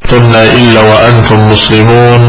تموتن إلا وأنتم مسلمون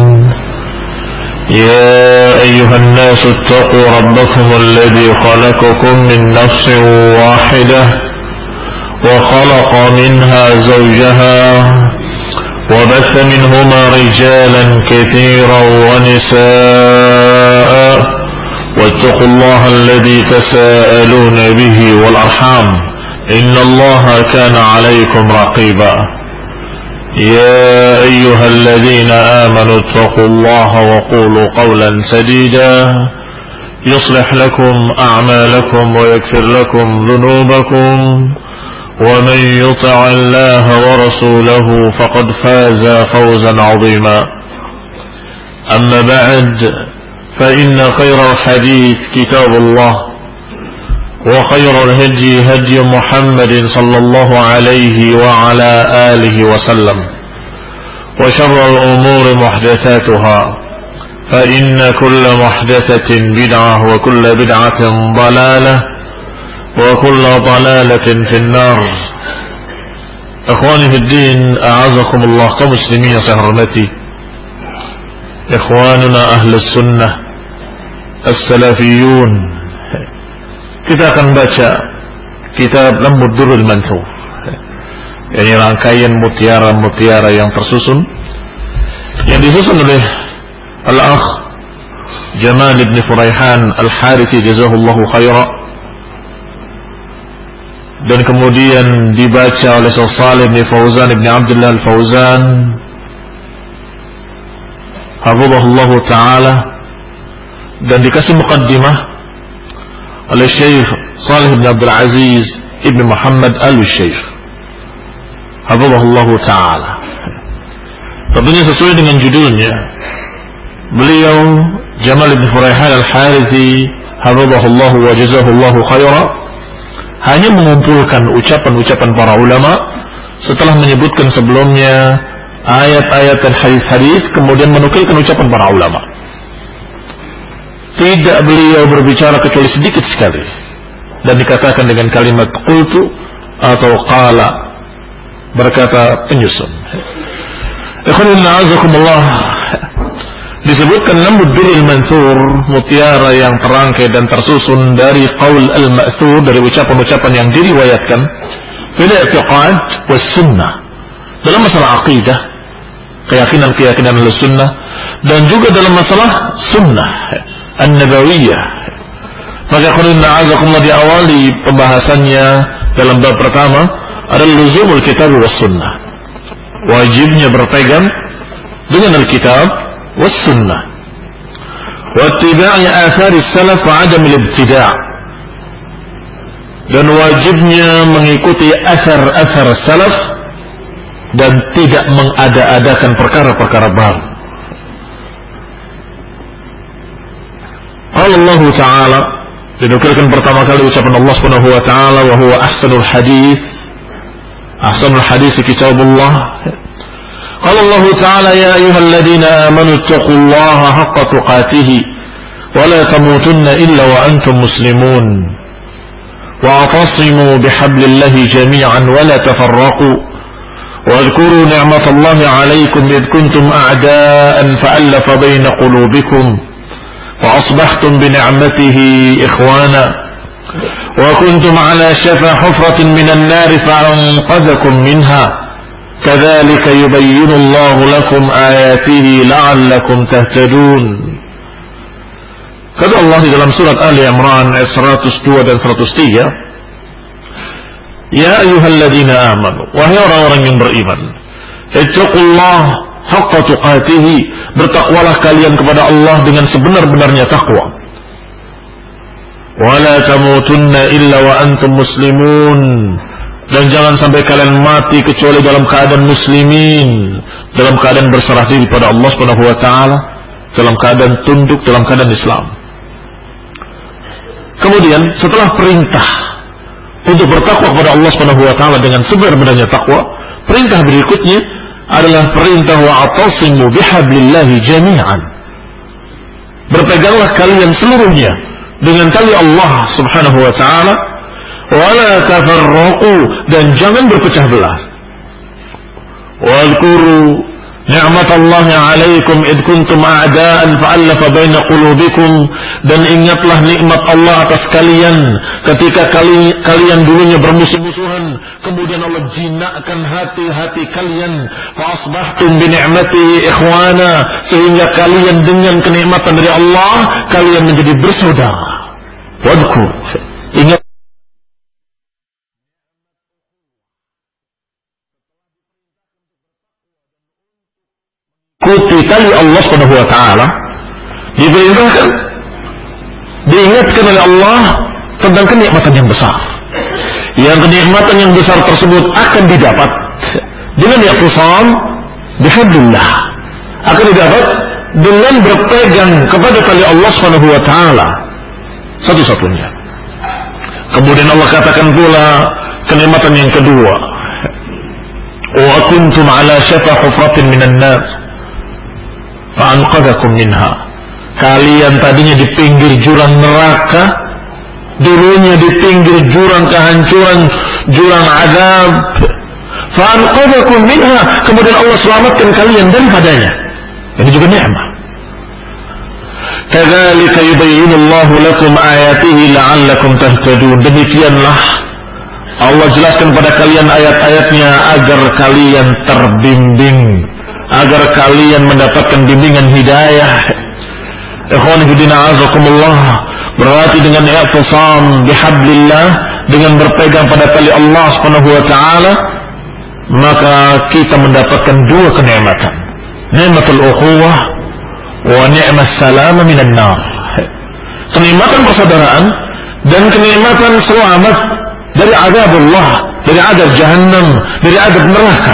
يا أيها الناس اتقوا ربكم الذي خلقكم من نفس واحدة وخلق منها زوجها وبث منهما رجالا كثيرا ونساء واتقوا الله الذي تساءلون به والأرحام إن الله كان عليكم رقيبا يا أيها الذين آمنوا اتقوا الله وقولوا قولا سديدا يصلح لكم أعمالكم ويغفر لكم ذنوبكم ومن يطع الله ورسوله فقد فاز فوزا عظيما أما بعد فإن خير الحديث كتاب الله وخير الهدي هدي محمد صلى الله عليه وعلى آله وسلم وشر الأمور محدثاتها فإن كل محدثة بدعة وكل بدعة ضلالة وكل ضلالة في النار. إخواني في الدين أعزكم الله كمسلمين سهرمتي إخواننا أهل السنة السلفيون. Kita akan baca kitab Lambud Durrul Mansur, ini rangkaian mutiara-mutiara yang tersusun, yang disusun oleh Al-Akh Jamal ibn Furaihan Al-Harithi jazahullahu khaira, dan kemudian dibaca oleh Syekh Shalih bin Fauzan ibn Abdullah Al-Fauzan hafizahullahu ta'ala, dan dikasih muqaddimah oleh Syekh Shalih bin Abdul Aziz ibn Muhammad Al-Syekh hafizahullahu ta'ala. Tentunya sesuai dengan judulnya, beliau Jamal ibn Furaihan Al-Harithi hafizahullahu wa jazahullahu khaira hanya mengumpulkan ucapan-ucapan para ulama setelah menyebutkan sebelumnya ayat-ayat dan hadis-hadis, kemudian menukilkan ucapan para ulama. Tidak beliau berbicara kecuali sedikit sekali, dan dikatakan dengan kalimat qultu atau qala, berkata penyusun. Ikhwanuddin a'azakumullah, disebutkan Lambud Durrul Mansur, mutiara yang terangkai dan tersusun dari qaul al-ma'thur, dari ucapan-ucapan yang diriwayatkan fil i'tiqad was sunnah, dalam masalah aqidah, keyakinan sunnah, dan juga dalam masalah sunnah an-nabawiyah. Maka ikhwanuddin a'azakumullah, diawali pembahasannya dalam bab pertama adalah luzumul kitab was sunnah, wajibnya berpegang dengan al-kitab was sunnah, wa ittiba'i athari salaf wa 'adam al-ibtida', dan wajibnya mengikuti asar-asar salaf dan tidak mengada-adakan perkara-perkara baru. Allah Ta'ala, dinukilkan pertama kali ucapan Allah Subhanahu wa ta'ala, wa huwa ahsanul hadis kitabullah. Qala Allah Ta'ala ya ayyuhalladzina amanu ittaqullaha haqqa tuqatih wa la tamutunna illa wa antum muslimun wa atasimu bihablillahi jami'an wa la tafarraqu واذكروا نعمة الله عليكم إذ كنتم أعداء فألف بين قلوبكم وأصبحتم بنعمته إخوانا وكنتم على شفا حفرة من النار فأنقذكم منها كذلك يبين الله لكم آياته لعلكم تهتدون. Kata Allah di dalam surat Ali Imran ayat 102 dan 103, ya ayyuhalladzina amanu, wahai orang-orang yang beriman, ittaqullah haqqa tuqatih, bertakwalah kalian kepada Allah dengan sebenar-benarnya takwa. Wala tamutunna illa wa antum muslimun, dan jangan sampai kalian mati kecuali dalam keadaan muslimin, dalam keadaan berserah diri pada Allah Subhanahu wa ta'ala, dalam keadaan tunduk, dalam keadaan Islam. Kemudian setelah perintah untuk bertakwa kepada Allah Subhanahu wa ta'ala dengan sebenar-benarnya takwa, perintah berikutnya adalah perintah wa'atasimu bihablillahi jami'an, berpeganglah kalian seluruhnya dengan tali Allah Subhanahu wa ta'ala, wala tafarraqu, dan jangan berpecah belah. Wadhkuru Ni'matallahi 'alaikum id kuntum a'daan fa'alafa baina qulubikum, dan ingatlah nikmat Allah atas kalian ketika kalian dulunya bermusuh-musuhan, kemudian Allah jinakkan hati-hati kalian, fa asbahtum bi ni'matihi ikhwana, sehingga kalian dengan kenikmatan dari Allah kalian menjadi bersaudara. Wadhkur, ingat kuti tali Allah Subhanahu wa taala, diperintahkan, diingatkan oleh Allah tentang kenikmatan yang besar. Yang kenikmatan yang besar tersebut akan didapat dengan i'tisam bihablillah, akan didapat dengan berpegang kepada tali Allah Subhanahu wa taala satu-satunya. Kemudian Allah katakan pula kenikmatan yang kedua, wa kuntum ala syafa hufratin minan nar fa'anqadhakum minha. Kalian tadinya di pinggir jurang neraka, dulunya di pinggir jurang kehancuran, jurang azab. Fa'anqadhakum minha, kemudian Allah selamatkan kalian daripadanya. Ini juga nikmat. Kadzalika yubayyinu Allahu lakum ayatihi la'allakum tahtadun. Demikianlah Allah jelaskan pada kalian ayat-ayatnya agar kalian terbimbing, agar kalian mendapatkan bimbingan hidayah. Ikhwan fillah azakumullah, berarti dengan i'tisam bihablillah, dengan berpegang pada tali Allah Subhanahu wa taala, maka kita mendapatkan dua kenikmatan, nikmatul ukhuwah wa ni'mas salama minan nar. Kenikmatan persaudaraan dan kenikmatan selamat dari azab Allah, dari azab jahannam, dari azab neraka.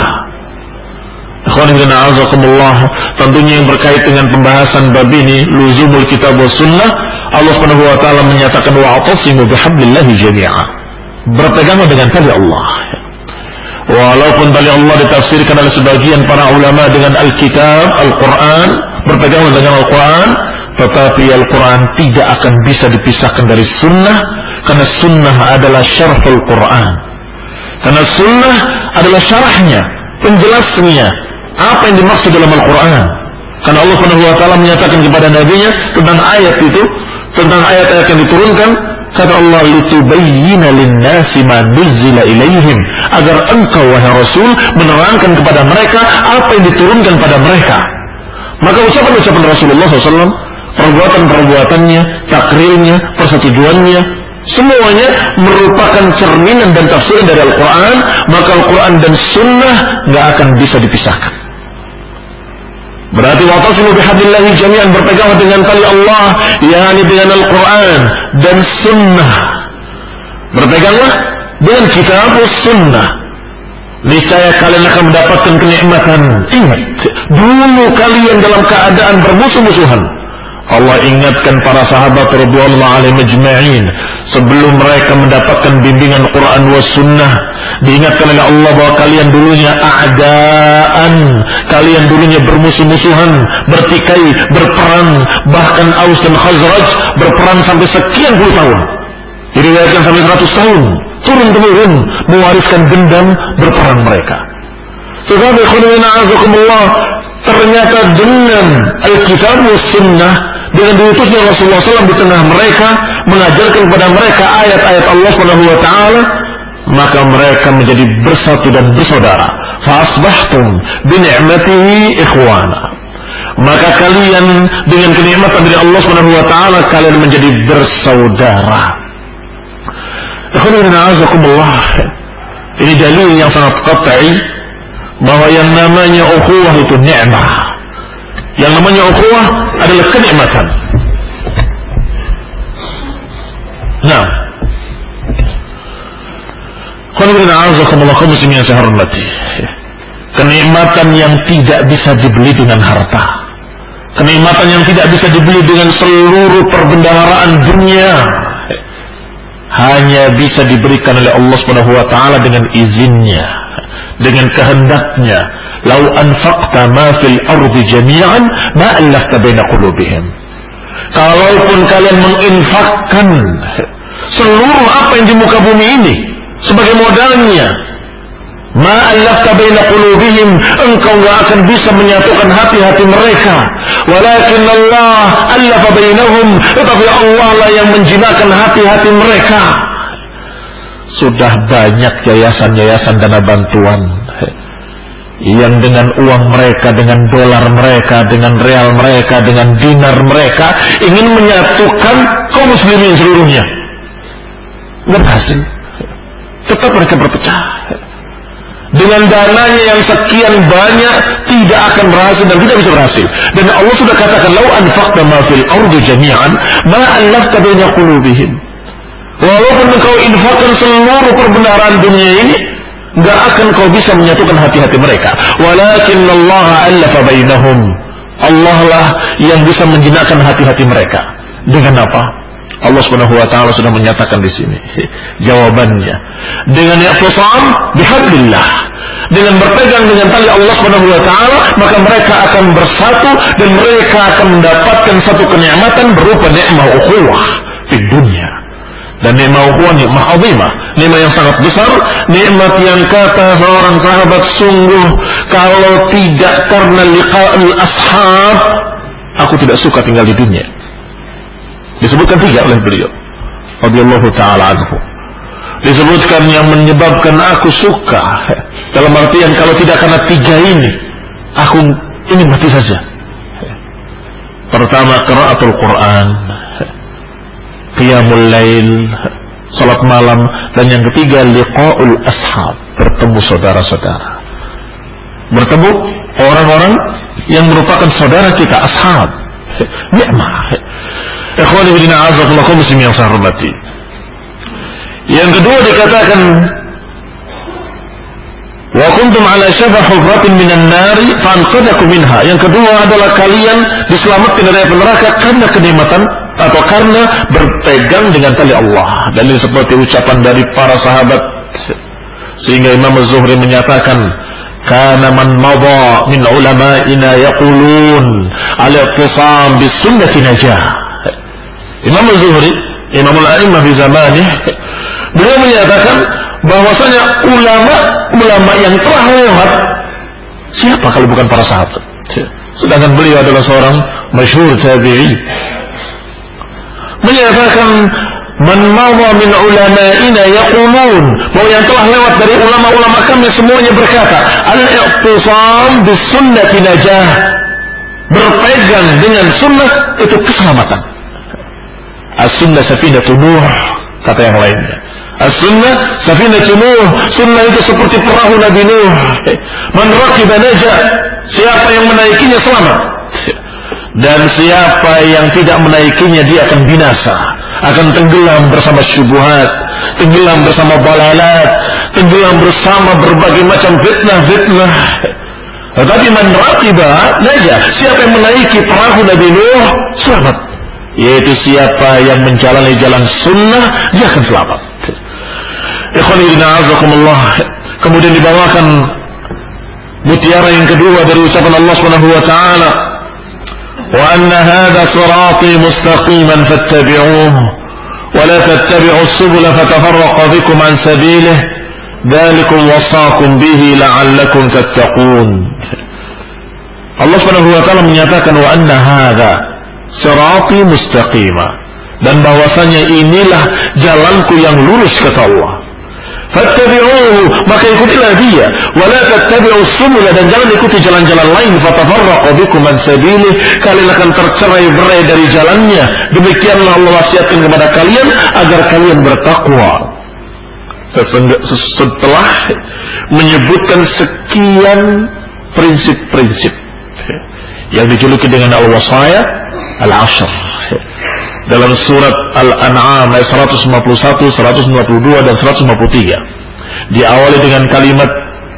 Tentunya yang berkait dengan pembahasan bab ini, luzumul kitab wa sunnah, Allah Subhanahu wa taala menyatakan wa'tasimu bihablillahi jami'a, berpeganglah dengan tali Allah. Walaupun tali Allah ditafsirkan oleh sebagian para ulama dengan Alkitab, Al-Quran, berpeganglah dengan Al-Quran, tetapi Al-Quran tidak akan bisa dipisahkan dari sunnah, karena sunnah adalah syarhul Quran, karena sunnah adalah syarahnya, penjelasnya apa yang dimaksud dalam Al-Quran. Karena Allah Subhanahu wa taala menyatakan kepada nabinya tentang ayat itu, tentang ayat-ayat yang diturunkan, kata Allah, litubayyina lin-nasi ma nuzzila ilaihim, agar engkau wahai Rasul menerangkan kepada mereka apa yang diturunkan pada mereka. Maka ucapan-ucapan Rasulullah SAW, perbuatan-perbuatannya, takrirnya, persetujuannya, semuanya merupakan cerminan dan tafsiran dari Al-Quran. Maka Al-Quran dan Sunnah gak akan bisa dipisahkan. Berarti wa'tasimu bihablillahi jami'an, berpegang dengan tali Allah, yakni dengan Al-Quran dan Sunnah. Berpeganglah dengan kitab Sunnah, niscaya kalian akan mendapatkan kenikmatan. Ingat, dulu kalian dalam keadaan bermusuh-musuhan. Allah ingatkan para sahabat radhiyallahu alaihim ajma'in, sebelum mereka mendapatkan bimbingan Quran wa Sunnah, diingatkan oleh Allah bahwa kalian dulunya a'daan, kalian dulunya bermusuh-musuhan, bertikai, berperang, bahkan Aus dan Khazraj berperang sampai sekian puluh tahun, diriwayatkan sampai 100 tahun, turun-temurun mewariskan dendam berperang mereka. Tetapi ternyata dengan Alkitab wa Sunnah, dengan diutusnya Rasulullah SAW di tengah mereka, mengajarkan kepada mereka ayat-ayat Allah Subhanahu wa taala, maka mereka menjadi bersatu dan bersaudara. Fa asbahtum bi ni'matihi ikhwana, maka kalian dengan kenikmatan dari Allah Subhanahu wa taala kalian menjadi bersaudara. Ini dalil yang sangat qat'i bahwa yang namanya ukhuwah itu nikmah. Yang namanya ukhuwah adalah kenikmatan. Nah, kenikmatan yang tidak bisa dibeli dengan harta, kenikmatan yang tidak bisa dibeli dengan seluruh perbendaharaan dunia, hanya bisa diberikan oleh Allah Subhanahu wa taala dengan izinnya, dengan kehendaknya. Lau anfaqta ma fil ardi jami'an ma allafta baina qulubihim. Kalaupun kalian menginfakkan seluruh apa yang di muka bumi ini sebagai modalnya, Ma allafta baina qulubihim, engkau enggak akan bisa menyatukan hati-hati mereka. Walakin Allah allafa bainahum, tetapi Allah lah yang menjinakkan hati-hati mereka. Sudah banyak yayasan-yayasan dana bantuan yang dengan uang mereka, dengan dolar mereka, dengan real mereka, dengan dinar mereka ingin menyatukan kaum muslimin seluruhnya. Enggak berhasil. Tetap mereka berpecah. Dengan dananya yang sekian banyak tidak akan berhasil dan tidak bisa berhasil. Dan Allah sudah katakan, "Lau anfaqta ma fil ardi jami'an ma allafta baina qulubihim." Walaupun engkau infakkan seluruh perbenaran dunia ini, enggak akan kau bisa menyatukan hati-hati mereka. Walakin Allah allafa bainahum. Allah lah yang bisa menjinakkan hati-hati mereka. Dengan apa? Allah Subhanahu wa taala sudah menyatakan di sini jawabannya. Dengan i'tisam bihablillah, dengan berpegang dengan tali Allah Subhanahu wa taala, maka mereka akan bersatu dan mereka akan mendapatkan satu kenikmatan berupa nikmah ukhuwah di dunia. Dan nikmah ukhuwah nikmah azimah, nikmah yang sangat besar, nikmat yang kata seorang sahabat, sungguh kalau tidak karena liqa'ul ashab, aku tidak suka tinggal di dunia. Disebutkan 3 oleh beliau radhiyallahu ta'ala anhu. Disebutkan yang menyebabkan aku suka, dalam artian kalau tidak karena 3 ini, aku ingin mati saja. Pertama, qiraatul Quran, qiyamul lail, salat malam, dan yang ketiga liqa'ul ashab, bertemu saudara-saudara, bertemu orang-orang yang merupakan saudara kita, ashab. Nikmah. Ikhwani fillah, a'azzakumullah muslimin yang saya hormati. Yang kedua dikatakan, wa kuntum ala syafa hufratin minan nari fa'anqadakum minha. Yang kedua adalah kalian diselamatkan dari neraka karena kenikmatan atau karena berpegang dengan tali Allah. Dan ini seperti ucapan dari para sahabat, sehingga Imam Az-Zuhri menyatakan, kana man madha min ulama'ina yaqulun al-i'tisam bis sunnati najah. Imam Az-Zuhri, Imamul A'immah fi zamanih, beliau menyatakan bahwasanya ulama yang telah lewat, siapa kalau bukan para sahabat? Sedangkan beliau adalah seorang masyhur tabi'i, menyatakan man madha min ulama'ina yaqulun, bahwa yang telah lewat dari ulama-ulama kami semuanya berkata, al-i'tisam bis sunnati najah, berpegang dengan sunnah itu keselamatan. As-sunnah safinatun Nuh, kata yang lainnya. As-sunnah safinatun Nuh, sunnah itu seperti perahu Nabi Nuh. Man raqiba naja, siapa yang menaikinya selamat. Dan siapa yang tidak menaikinya dia akan binasa, akan tenggelam bersama syubhat, tenggelam bersama balalat, tenggelam bersama berbagai macam fitnah-fitnah. Tetapi man raqiba naja, siapa yang menaiki perahu Nabi Nuh selamat, yaitu siapa yang menjalani jalan sunnah, dia akan selamat. Ikhwani a'azzakumullah. Kemudian dibawakan mutiara yang kedua dari ucapan Allah Subhanahu wa taala, wa anna hadha sirati mustaqiman fattabi'uhu wa la tattabi'us subula fatafarraqa bikum an sabilihi dzalikum wasaqum bihi la'allakum tattaqun. Allah Subhanahu wa taala menyatakan, wa anna hadha sirati mustaqima, dan bahwasanya inilah jalanku yang lurus, kata Allah. Fattabi'uhu, maka ikutilah dia. Wala tattabi'us subula, dan jangan ikuti jalan-jalan lain. Fatafarraqa bikum an sabilihi, kalian akan tercerai-berai dari jalannya. Demikianlah Allah wasiatkan kepada kalian agar kalian bertakwa. Setelah menyebutkan sekian prinsip-prinsip yang dijuluki dengan al-wasaya al-ashr dalam surat Al-An'am ayat 151, 152 dan 153, diawali dengan kalimat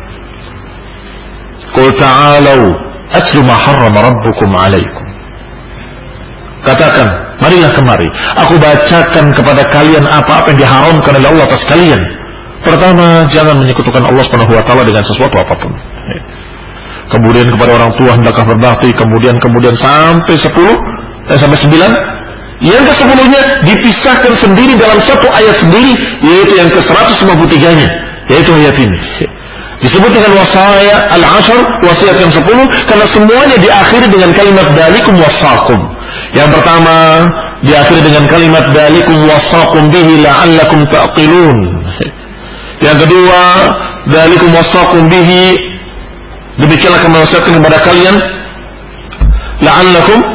qul ta'alau atlu ma harrama rabbukum 'alaikum. Katakan, marilah kemari, aku bacakan kepada kalian apa-apa yang diharamkan oleh Allah atas kalian. Pertama, jangan menyekutukan Allah Subhanahu wa taala dengan sesuatu apapun. Kemudian kepada orang tua hendaklah berbakti, kemudian sampai 10 sampai 9. Yang ke-10-nya dipisahkan sendiri dalam satu ayat sendiri, yaitu yang ke-153-nya, yaitu ayat ini. Disebut dengan wasaya al-ashar, wasiat yang 10, karena semuanya diakhiri dengan kalimat dalikum wasaqum. Yang pertama diakhiri dengan kalimat dalikum wasaqum bihi la'allakum ta'qilun. Yang kedua, dalikum wasaqum bihi, demikianlah kami wasiatkan kepada kalian la'allakum.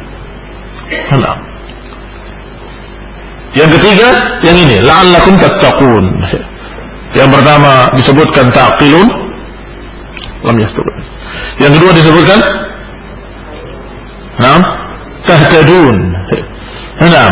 Yang ketiga, yang ini la'allakum tattaqun. Yang pertama disebutkan ta'qilun, lam yastaqil. Yang kedua disebutkan na'am tahtadun. Na'am.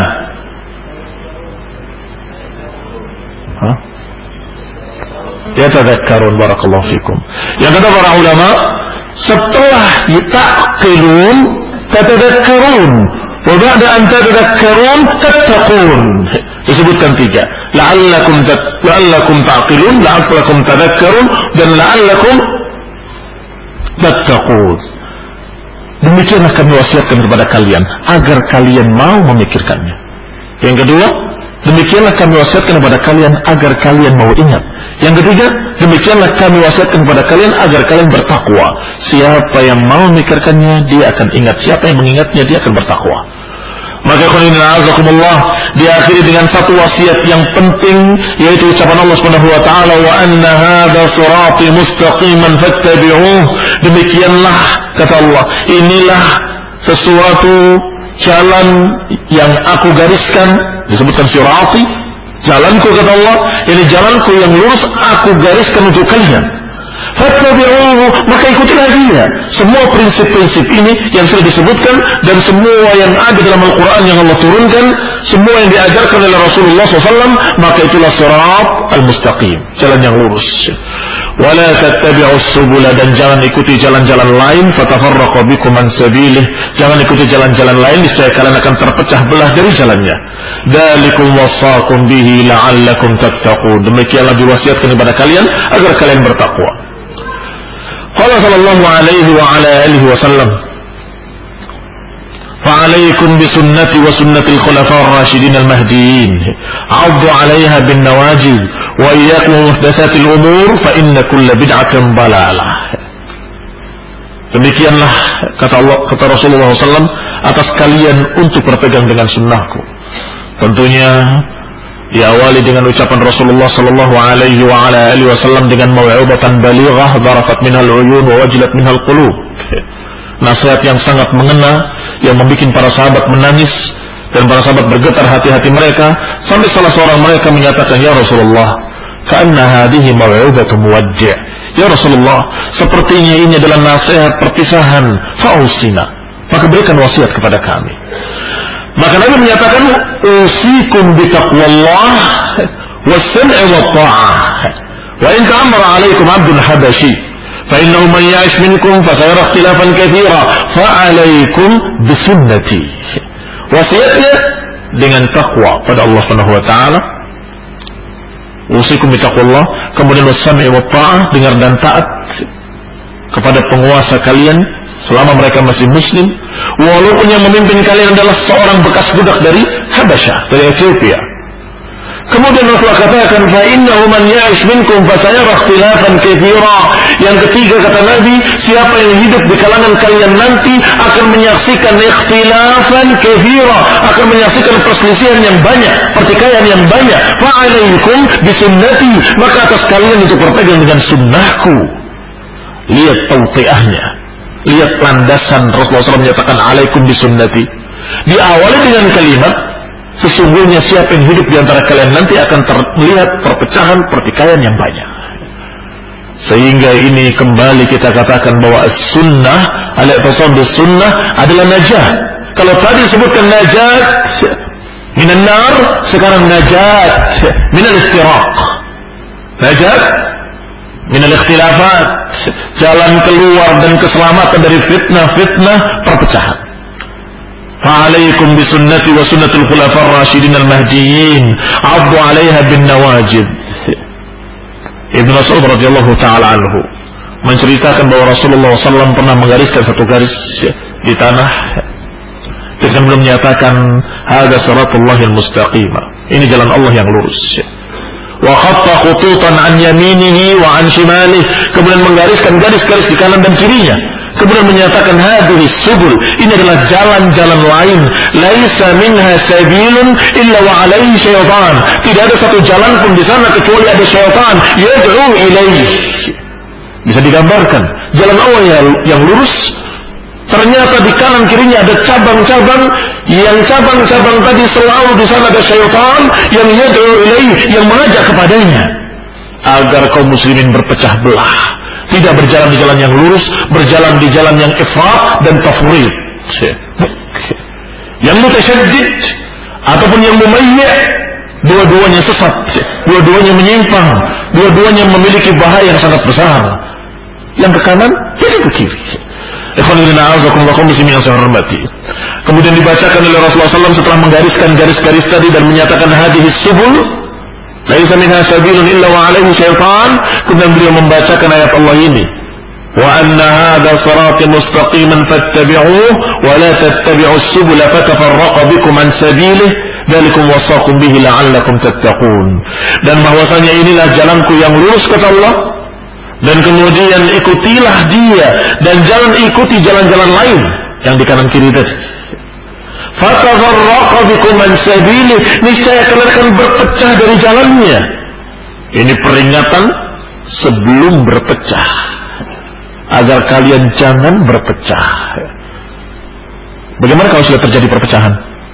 Yatadhakkarun, barakallahu fikum. Yang kata para ulama, setelah ta'qilun tatadhakkarun, wa ba'da an tatadhakkarun tattaqun. Disebutkan 3. La'allakum ta'qilun, la'allakum tadhakkarun, dan la'allakum tattaqun. Demikianlah kami wasiatkan kepada kalian agar kalian mau memikirkannya. Yang kedua, demikianlah kami wasiatkan kepada kalian agar kalian mau ingat. Yang ketiga, demikianlah kami wasiatkan kepada kalian agar kalian bertakwa. Siapa yang mau memikirkannya, dia akan ingat. Siapa yang mengingatnya, dia akan bertakwa. Maka azakumullah, diakhiri dengan satu wasiat yang penting, yaitu ucapan Allah Subhanahu wa taala, wa anna hadza sirati mustaqiman fattabi'uh. Demikianlah kata Allah, inilah sesuatu jalan yang aku gariskan. Disebutkan sirati, jalanku kata Allah, ini jalanku yang lurus aku gariskan untuk kalian. Fattabi'uhu, maka ikutilah dia. Semua prinsip-prinsip ini yang sudah disebutkan dan semua yang ada dalam Al-Quran yang Allah turunkan, semua yang diajarkan oleh Rasulullah SAW, maka itulah sirat al-mustaqim, jalan yang lurus. Wala tattabi'us subula, dan jangan ikuti jalan-jalan lain, fatafarraqu bikum an sabilih, jangan ikuti jalan-jalan lain, niscaya kalian akan terpecah belah dari jalannya. Dzalikum wasaqum bihi la'allakum tattaqun. Demikianlah diwasiatkan kepada kalian agar kalian bertakwa. Qala sallallahu alaihi wa ala alihi wa sallam, fa'alaikum bisunnati wa sunnatil khulafa'ir rasyidin al-mahdiyyin, 'addu 'alaiha bin nawajid, wa iyyakum muhdatsatil umur, fa inna kulla bid'atin dhalalah. Demikianlah kata Allah, kata Rasulullah SAW, atas kalian untuk berpegang dengan sunnahku. Tentunya diawali dengan ucapan Rasulullah sallallahu alaihi wa ala alihi wasallam dengan mau'izatan balighah darafat minhal uyun wa wajilat minhal qulub. Nasihat yang sangat mengena yang membuat para sahabat menangis dan para sahabat bergetar hati-hati mereka, sampai salah seorang mereka menyatakan, ya Rasulullah, ka'anna hadhihi mau'izatu muwaddi'. Ya Rasulullah, sepertinya ini adalah nasihat perpisahan, fa'usina, maka berikan wasiat kepada kami. Maka Nabi menyatakan, usikum bitaqwallah was-sam'i wat-tha'ah, wa in ta'ammara 'alaikum 'abdun habashi fa innahu man ya'ish minkum fa sayara ikhtilafan katsira fa 'alaikum bisunnati. Wasiatnya dengan takwa pada Allah Subhanahu wa taala. Usikum bitaqwallah, kemudian was-sam'i wat-tha'ah, dengar dan taat kepada penguasa kalian selama mereka masih muslim, walaupun yang memimpin kalian adalah seorang bekas budak dari Habasyah, dari Ethiopia. Kemudian Rasulullah katakan, fa innahu man ya'ish minkum fa sayara ikhtilafan katsira. Yang ketiga kata Nabi, siapa yang hidup di kalangan kalian nanti akan menyaksikan ikhtilafan katsira, akan menyaksikan perselisihan yang banyak, pertikaian yang banyak. Fa alaikum bisunnati, maka atas kalian untuk berpegang dengan sunnahku. Lihat tawtiahnya, lihat landasan Rasulullah SAW menyatakan alaikum bisunnati. Diawali dengan kalimat, sesungguhnya siapa yang hidup di antara kalian nanti akan melihat perpecahan, pertikaian yang banyak. Sehingga ini kembali kita katakan bahwa as-sunnah, al-i'tisam bis-sunnah adalah najat. Kalau tadi disebutkan najat minan nar, sekarang najat minal istiraq. Najat minal ikhtilafat, jalan keluar dan keselamatan dari fitnah-fitnah perpecahan. Fa'alaikum bisunnati wa sunnatul khulafa'ir rasyidin al-mahdiyyin, 'addu 'alaiha bin nawajid. Ibnu Mas'ud radhiyallahu taala anhu menceritakan bahwa Rasulullah SAW pernah menggariskan satu garis di tanah dan belum menyatakan hadza siratullahil mustaqim, ini jalan Allah yang lurus. wa khatta khututan an yaminihi wa an shimalihi, kemudian menggariskan garis-garis di kanan dan kirinya, kemudian menyatakan hadhihi subul, ini adalah jalan-jalan lain, laisa minha sabilun illa wa alaihi syaitan, tidak ada satu jalan pun di sana kecuali ada syaitan yad'u ilaihi. Bisa digambarkan jalan Allah yang lurus, ternyata di kanan kirinya ada cabang-cabang, yang cabang-cabang tadi selalu di sana ada syaitan yang yad'u ilaihi, yang mengajak kepadanya agar kaum muslimin berpecah belah, tidak berjalan di jalan yang lurus, berjalan di jalan yang ifrat dan tafrid, yang mutasyaddid ataupun yang mumayyi', dua-duanya sesat, dua-duanya menyimpang, dua-duanya memiliki bahaya yang sangat besar, yang ke kanan tidak ke kiri. Muslimin yang saya hormati. Kemudian dibacakan oleh Rasulullah SAW setelah menggariskan garis-garis tadi dan menyatakan hadhihi subul laisa minha sabilun illa wa alaihi syaitan. Kemudian beliau membacakan ayat Allah ini, wa anna hadha sirati mustaqiman fattabi'uhu wa la tattabi'us subula fatafarraqa bikum an sabilihi dzalikum wasaqum bihi la'allakum tattaqun. Dan bahwasanya inilah jalanku yang lurus kata Allah, dan kemudian ikutilah dia, dan jangan ikuti jalan-jalan lain yang di kanan kiri tadi. Fatafarraqa bikum an sabilihi, niscaya kalian akan berpecah dari jalannya. Ini peringatan sebelum berpecah, agar kalian jangan berpecah. Bagaimana kalau sudah terjadi perpecahan?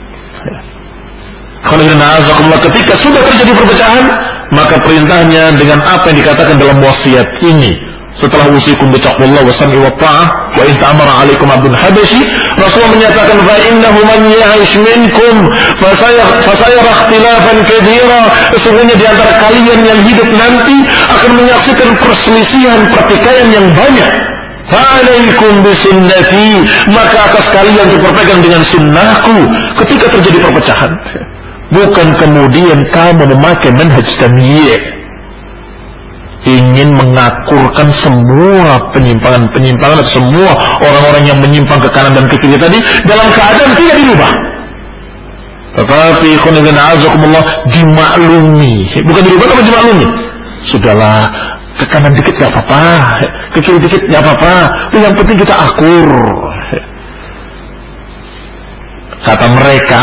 Ketika sudah terjadi perpecahan, maka perintahnya dengan apa yang dikatakan dalam wasiat ini, setelah usikum bitaqwallah wa sam'i wa ta'ah wa in ta'amara 'alaikum 'abdun habashi, Rasulullah menyatakan fa innahu man ya'ish minkum fasayara ikhtilafan katsira, sesungguhnya di antara kalian yang hidup nanti akan menyaksikan perselisihan, pertikaian yang banyak. Fa'alaikum bisunnati, maka atas kalian untuk berpegang dengan sunnahku ketika terjadi perpecahan. Bukan kemudian kamu memakai manhaj tamyi', ingin mengakurkan semua penyimpangan-penyimpangan, semua orang-orang yang menyimpang ke kanan dan ke kiri tadi dalam keadaan tidak dirubah. Tetapi khonizan azakumullah dimaklumi, bukan dirubah tapi dimaklumi. Sudahlah, ke kanan dikit gak apa-apa, ke kiri dikit gak apa-apa, yang penting kita akur. Kata mereka,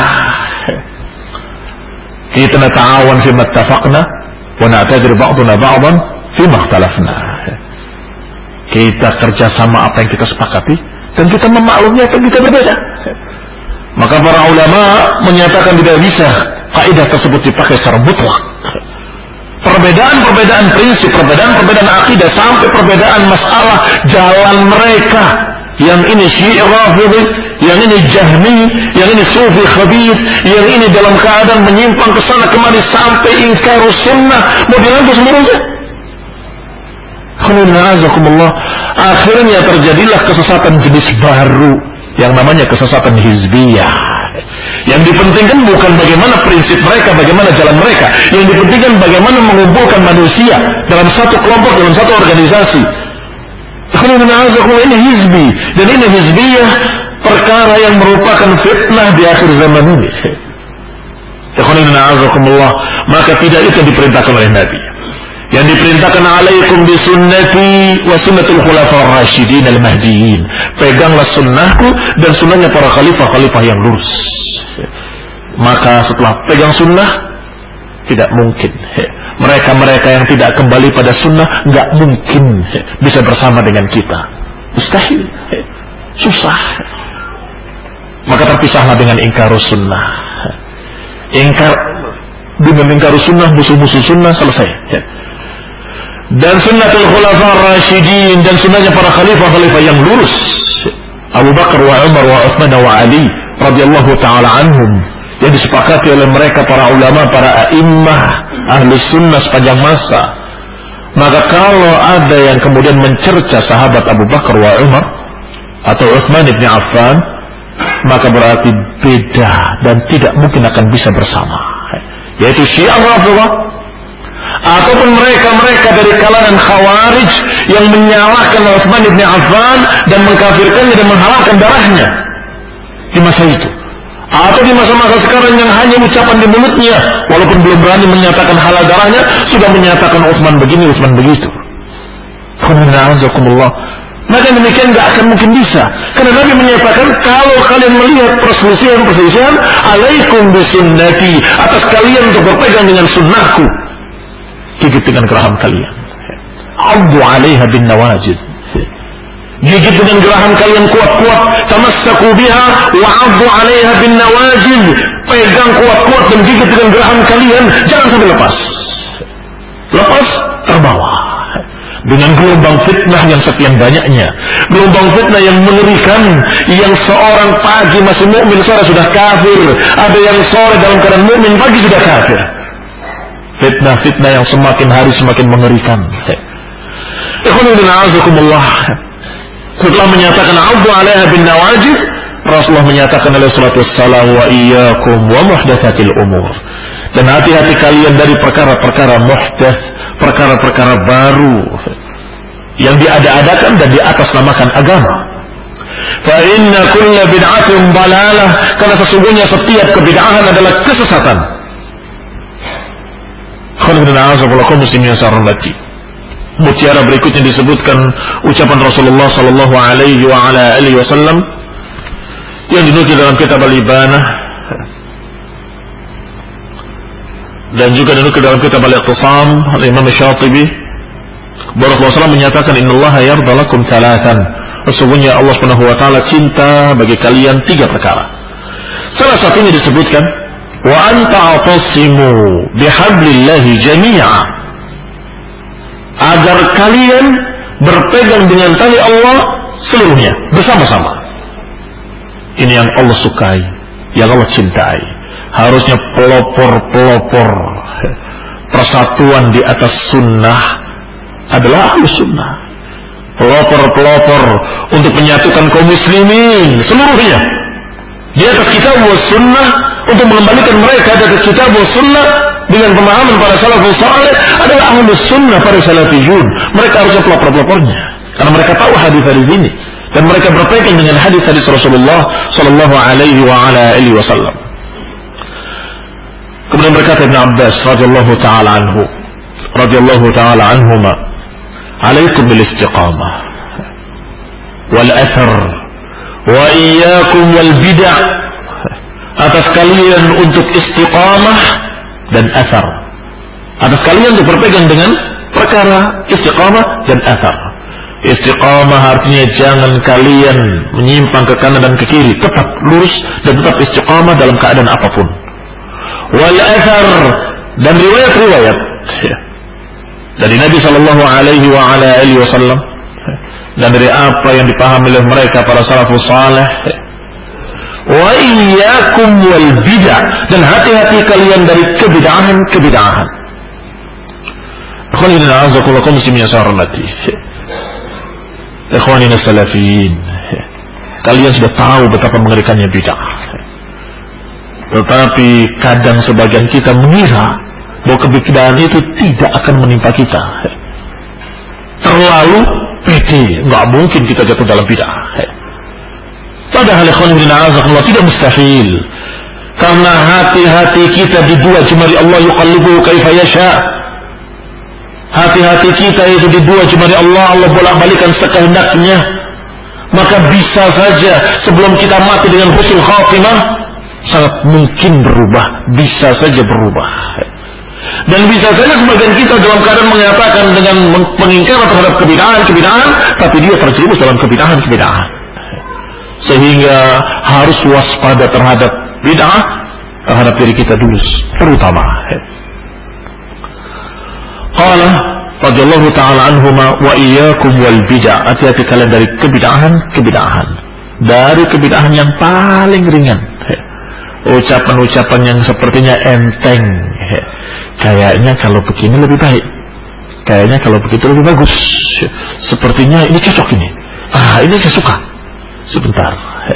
kita nata'awan fi mattafaqna wa na'tadir ba'duna ba'dan fi makhtalafna. Kita kerjasama apa yang kita sepakati dan kita memaklumi apa yang kita berbeda. Maka para ulama menyatakan tidak bisa kaidah tersebut dipakai secara mutlak. Perbedaan-perbedaan prinsip, perbedaan-perbedaan akidah, sampai perbedaan masalah jalan mereka, yang ini Syi'i Rafidhi, yang ini Jahmi, yang ini Sufi Khabith, yang ini dalam keadaan menyimpang ke sana kemari sampai ingkarus sunnah, mau dirangkul seluruhnya. Akhirnya terjadilah kesesatan jenis baru yang namanya kesesatan hizbiyah. Yang dipentingkan bukan bagaimana prinsip mereka, bagaimana jalan mereka, yang dipentingkan bagaimana mengumpulkan manusia dalam satu kelompok, dalam satu organisasi. Ini hizbi, dan ini hizbiyah, perkara yang merupakan fitnah di akhir zaman ini. Maka tidak itu diperintahkan oleh Nabi. Yang diperintahkan alaikum bisunnati wa sunnatul khulafa'ir rasyidin al-mahdiyyin. Peganglah sunnahku dan sunnahnya para khalifah-khalifah yang lurus. Maka setelah pegang sunnah, tidak mungkin mereka-mereka yang tidak kembali pada sunnah nggak mungkin bisa bersama dengan kita. Mustahil, susah. Maka terpisahlah dengan ingkarus sunnah. Dengan ingkarus sunnah, musuh-musuh sunnah selesai. Dan sunnatul khulafa'ir rasyidin, dan sunnahnya para khalifah-khalifah yang lurus, Abu Bakar wa Umar wa Utsman wa Ali radhiyallahu taala anhum, yang disepakati oleh mereka para ulama, para a'immah ahlus sunnah sepanjang masa. Maka kalau ada yang kemudian mencerca sahabat Abu Bakar wa Umar atau Utsman ibn Affan, maka berarti beda dan tidak mungkin akan bisa bersama, yaitu Syiah Rafidhah ataupun mereka-mereka dari kalangan Khawarij yang menyalahkan Utsman ibn Affan dan mengkafirkannya dan menghalalkan darahnya di masa itu, Atau di masa-masa sekarang yang hanya ucapan di mulutnya, walaupun belum berani menyatakan halal darahnya, sudah menyatakan Utsman begini, Utsman begitu. Maka demikian gak akan mungkin bisa. Karena Nabi menyatakan, kalau kalian melihat perselisihan, alaikum bisunnati, atas kalian untuk berpegang dengan sunnahku, gigit dengan geraham kalian. Addu alaiha bin nawajid, gigit dengan geraham kalian kuat-kuat. Tamassaku biha wa addu alaiha bin nawajid, pegang kuat-kuat dan gigit dengan geraham kalian, jangan sampai lepas. Lepas terbawa dengan gelombang fitnah yang sekian banyaknya, gelombang fitnah yang mengerikan, yang seorang pagi masih mukmin, sore sudah kafir, ada yang sore dalam keadaan mukmin, pagi sudah kafir. Fitnah-fitnah yang semakin hari semakin mengerikan. Setelah menyatakan Abdu alaiha bin nawajid, Rasulullah menyatakan alaihi salatu wassalam, wa iyyakum wa muhdatsatil umur, dan hati-hati kalian dari perkara-perkara muhdats, perkara-perkara baru yang diada-adakan dan diatasnamakan agama. Fa inna kulla bid'atin dalalah, karena sesungguhnya setiap kebid'ahan adalah kesesatan. Mutiara berikutnya disebutkan ucapan Rasulullah sallallahu alaihi wasallam yang dinukil dalam kitab Al-Ibanah dan juga dinukil dalam kitab Al-Iqtisam Imam Syatibi. Rasulullah SAW menyatakan, innallaha yarda lakum thalathan, sesungguhnya Allah Subhanahu wa taala cinta bagi kalian 3 perkara. Salah satunya disebutkan, wa anta atasimu bihablillahi jami'a, agar kalian berpegang dengan tali Allah seluruhnya bersama-sama. Ini yang Allah sukai, yang Allah cintai. Harusnya pelopor-pelopor persatuan di atas sunnah adalah ahlu sunnah. Pelopor-pelopor untuk menyatukan kaum muslimin seluruhnya di atas kitab wa sunnah, untuk mengembalikan mereka di atas kitab wa sunnah dengan pemahaman para salafus saleh adalah ahlu sunnah, para salafiyun. Mereka harusnya pelopor-pelopornya, karena mereka tahu hadis-hadis ini dan mereka berpegang dengan hadis-hadis Rasulullah sallallahu alaihi wasallam. Kemudian berkata Ibn Abbas radhiyallahu taala anhuma, alaikum bil istiqamah wal athar wa iyyakum wal bid'ah, atas kalian untuk istiqamah dan athar, atas kalian untuk berpegang dengan perkara istiqamah dan athar. Istiqamah artinya jangan kalian menyimpang ke kanan dan ke kiri, tetap lurus dan tetap istiqamah dalam keadaan apapun. Wal athar, dan riwayat-riwayat dari Nabi sallallahu alaihi wasallam dan dari apa yang dipahami oleh mereka para salafus saleh. Wa iyyakum wal bid'ah, dan hati-hati kalian dari kebid'ahan. Ikhwanina a'azakumullah muslimin sarnati. Ikhwanina salafiyin, kalian sudah tahu betapa mengerikannya bid'ah. Tetapi kadang sebagian kita mengira bahwa kebid'ahan itu tidak akan menimpa kita. Terlalu pede, nggak mungkin kita jatuh dalam bid'ah. Padahal ikhwanillah tidak mustahil, karena hati-hati kita di 2 jemari Allah, yuqallibuhu kaifa yasha. Hati-hati kita itu di 2 jemari Allah, Allah bolak-balikan sekehendaknya. Maka bisa saja sebelum kita mati dengan husnul khatimah, sangat mungkin berubah, bisa saja berubah. Dan bisa saja sebagian kita dalam keadaan mengatakan dengan pengingkaran terhadap kebid'ahan, tapi dia terjerumus dalam kebid'ahan. Sehingga harus waspada terhadap bid'ah, terhadap diri kita dulu terutama. Qala radhiyallahu ta'ala anhuma, wa iyyakum wal bid'ah, hati-hati kalian dari kebid'ahan, dari kebid'ahan yang paling ringan, ucapan-ucapan yang sepertinya enteng. Kayaknya kalau begini lebih baik, kayaknya kalau begitu lebih bagus, sepertinya ini cocok ini, ini saya suka. Sebentar,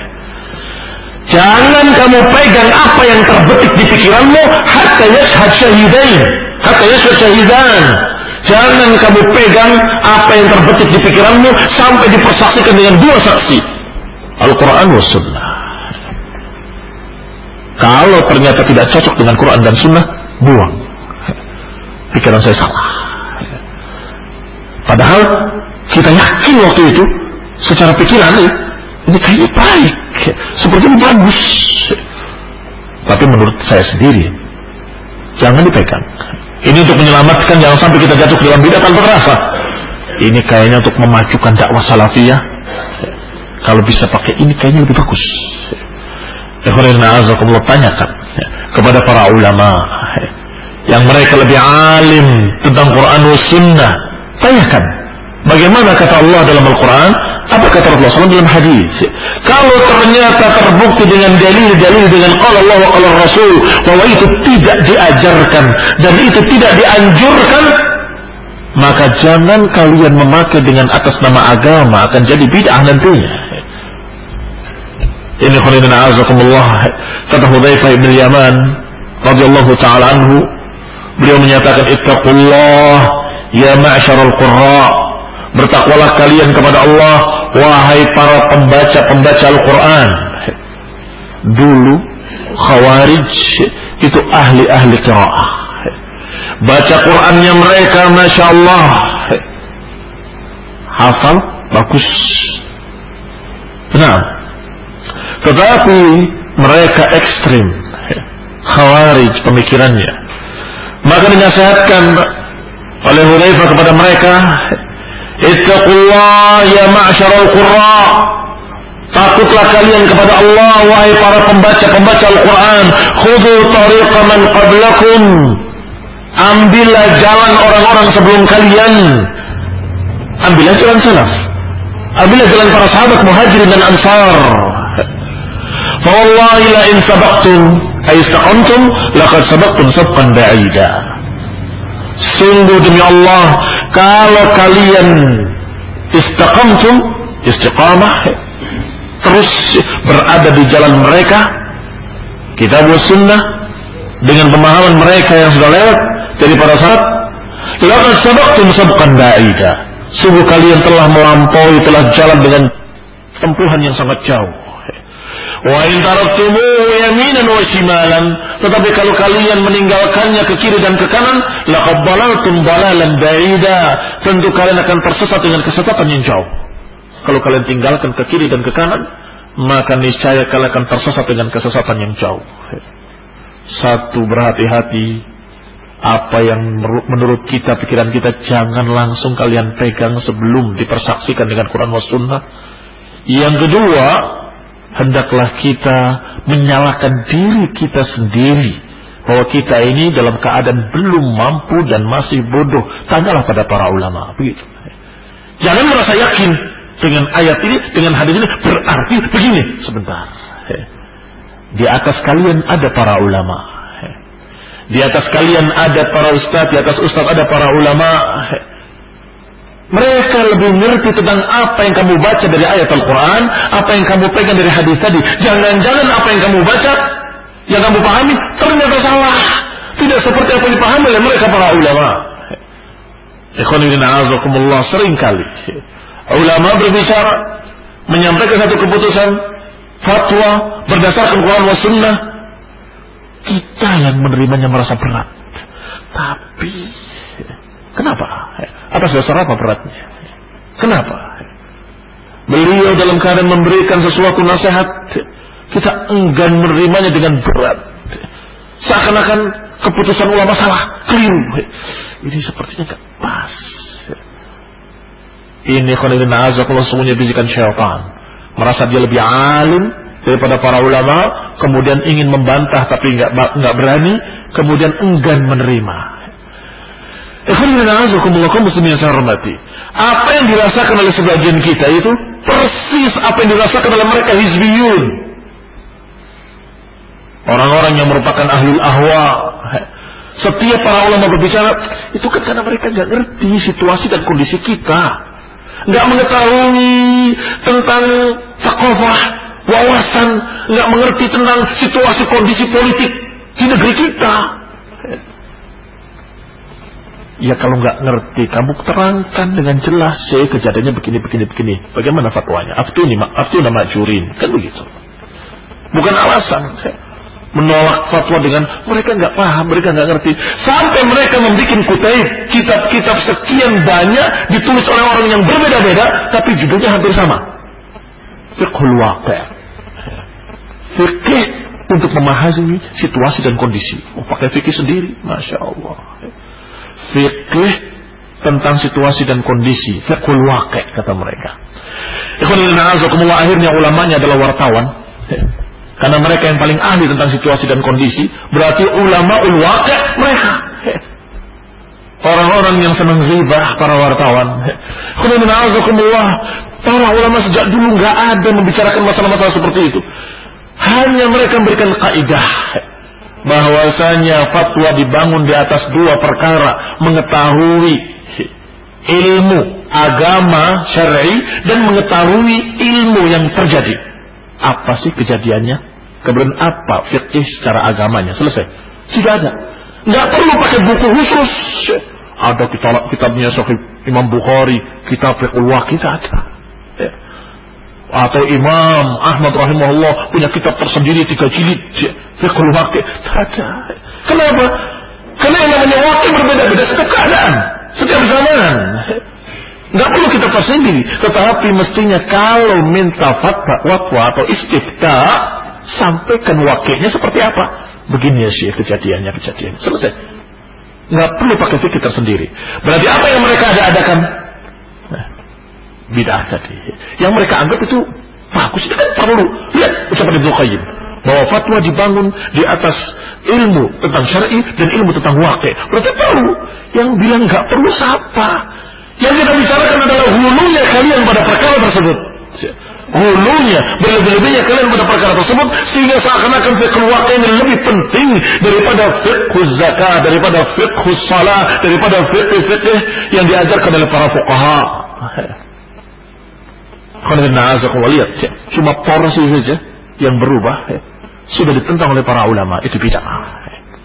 jangan kamu pegang apa yang terbetik di pikiranmu, hatta yashhad syahidan. Jangan kamu pegang apa yang terbetik di pikiranmu sampai dipersaksikan dengan 2 saksi, Al-Quran wa Sunnah. Kalau ternyata tidak cocok dengan Quran dan Sunnah, buang. Pikiran saya salah. Padahal kita yakin waktu itu secara pikiran ini kayaknya baik, seperti ini bagus. Tapi menurut saya sendiri, jangan dipegang. Ini untuk menyelamatkan, jangan sampai kita jatuh dalam bidah tanpa terasa. Ini kayaknya untuk memajukan dakwah salafiyah. Kalau bisa pakai ini kayaknya lebih bagus. Ikhwanillah, tanyakan kepada para ulama yang mereka lebih alim tentang Quran dan Sunnah. Tanyakan bagaimana kata Allah dalam Al-Quran, apa kata Rasulullah SAW dalam hadis. Kalau ternyata terbukti dengan dalil-dalil dengan qala Allah wa qala Rasul bahwa itu tidak diajarkan dan itu tidak dianjurkan, maka jangan kalian memakai dengan atas nama agama, akan jadi bid'ah nantinya. Ini khairin a'azakumullah, kata Hudzaifah bin Yaman radhiyallahu taala anhu, beliau menyatakan ittaqullah ya ma'syarul qurra, bertakwalah kalian kepada Allah wahai para pembaca Al-Quran. Dulu Khawarij itu ahli qiraah, baca Qurannya mereka Masya Allah hafal bagus, benar. Tetapi mereka ekstrim Khawarij pemikirannya. Maka dinasihatkan oleh Hudzaifah kepada mereka, ittaqullah ya ma'syarul qurra, takutlah kalian kepada Allah wahai para pembaca Al-Quran. Khudhu tariqa man qablakum, ambillah jalan orang-orang sebelum kalian, ambillah jalan salaf, ambillah jalan para sahabat Muhajirin dan Ansar. Fa wallahi la in sabaqtum ay istaqamtum laqad sabaqtum sabqan ba'ida. Sungguh demi Allah, kalau kalian istaqamtum, istiqamah, terus berada di jalan mereka, kitab wa sunnah, dengan pemahaman mereka yang sudah lewat dari para sahabat, laqad sabaqtum sabqan ba'ida, sungguh kalian telah melampaui, telah jalan dengan tempuhan yang sangat jauh. Wa in taraktumuhu yaminan wa shimalan, tetapi kalau kalian meninggalkannya ke kiri dan ke kanan, laqad dalaltum dalalan ba'ida, tentu kalian akan tersesat dengan kesesatan yang jauh. Kalau kalian tinggalkan ke kiri dan ke kanan, maka niscaya kalian akan tersesat dengan kesesatan yang jauh. Satu, berhati-hati apa yang menurut kita, pikiran kita, jangan langsung kalian pegang sebelum dipersaksikan dengan Quran wa Sunnah. Yang kedua, hendaklah kita menyalahkan diri kita sendiri bahwa kita ini dalam keadaan belum mampu dan masih bodoh. Tanyalah pada para ulama, begitu. Jangan merasa yakin dengan ayat ini, dengan hadis ini berarti begini. Sebentar, di atas kalian ada para ulama, di atas kalian ada para ustaz, di atas ustaz ada para ulama. Mereka lebih ngerti tentang apa yang kamu baca dari ayat Al-Quran, apa yang kamu pegang dari hadis tadi. Jangan-jangan apa yang kamu baca, yang kamu pahami ternyata salah, tidak seperti apa yang dipahami oleh mereka para ulama. Ikhwanillah a'azakumullah, seringkali ulama berbicara, menyampaikan satu keputusan fatwa berdasarkan Quran wa Sunnah, kita yang menerimanya merasa berat. Tapi kenapa? Atas dasar apa beratnya? Kenapa? Beliau dalam keadaan memberikan sesuatu nasihat, kita enggan menerimanya dengan berat, seakan-akan keputusan ulama salah, keliru. Ini sepertinya gak pas. Ini khairin a'azakumullah, semuanya bisikan syaitan. Merasa dia lebih alim daripada para ulama, kemudian ingin membantah tapi nggak berani, kemudian enggan menerima. Muslimin yang saya hormati, apa yang dirasakan oleh sebagian kita itu persis apa yang dirasakan oleh mereka hizbiyun, orang-orang yang merupakan ahlul ahwa. Setiap para ulama berbicara itu kan karena mereka nggak ngerti situasi dan kondisi kita, nggak mengetahui tentang thaqafah, wawasan, nggak mengerti tentang situasi kondisi politik di negeri kita. Ya kalau nggak ngerti, kamu terangkan dengan jelas, saya kejadiannya begini. Bagaimana fatwanya? Aftuna ma'jurin, kan begitu. Bukan alasan. menolak fatwa dengan mereka nggak paham, mereka nggak ngerti. Sampai mereka membuat kutaib, kitab-kitab sekian banyak ditulis oleh orang yang berbeda-beda, tapi judulnya hampir sama. Fiqhul waqi'. Fikih untuk memahami situasi dan kondisi. Pakai fikih sendiri, masya Allah. Fikih tentang situasi dan kondisi, fiqhul waqi' kata mereka. Akhirnya ulamanya adalah wartawan. Karena mereka yang paling ahli tentang situasi dan kondisi, berarti ulama waqi' mereka. Orang-orang yang senang ghibah, para wartawan. Para ulama sejak dulu nggak ada membicarakan masalah-masalah seperti itu. Hanya mereka memberikan kaidah bahwasanya fatwa dibangun di atas dua perkara: mengetahui ilmu agama syar'i dan mengetahui ilmu yang terjadi. Apa sih kejadiannya? Kemudian apa fikih secara agamanya? Selesai. Sudah ada. Nggak perlu pakai buku khusus. Ada kitabnya Sahih Imam Bukhari, kitab Fiqhul Waqi' ada. Ya. Atau Imam Ahmad rahimahullah punya kitab tersendiri 3 jilid Fiqhul Waqi' ada. Kenapa? Karena yang namanya waqi' berbeda-beda setiap keadaan, setiap zaman. Nggak perlu kita tersendiri, tetapi mestinya kalau minta fatwa atau istifta, sampaikan wakilnya seperti apa. Begini ya sih kejadiannya. Selesai. Nggak perlu pakai fikih tersendiri. Berarti apa yang mereka adakan? Bid'ah tadi. Yang mereka anggap itu bagus, itu kan perlu. Lihat ucapan Ibnu Qayyim bahwa fatwa dibangun di atas ilmu tentang syar'i dan ilmu tentang waqi'. Berarti perlu. Yang bilang nggak perlu siapa? Yang kita bicarakan adalah hulunya kalian pada perkara tersebut. Hulunya, berlebih-lebihnya kalian pada perkara tersebut, sehingga seakan-akan fiqhul waqi' ini lebih penting daripada fiqhul zakat, daripada fiqhul salah, daripada fiqh yang diajarkan oleh para fuqaha. Lihat, cuma porsi saja yang berubah, sudah ditentang oleh para ulama, itu bid'ah.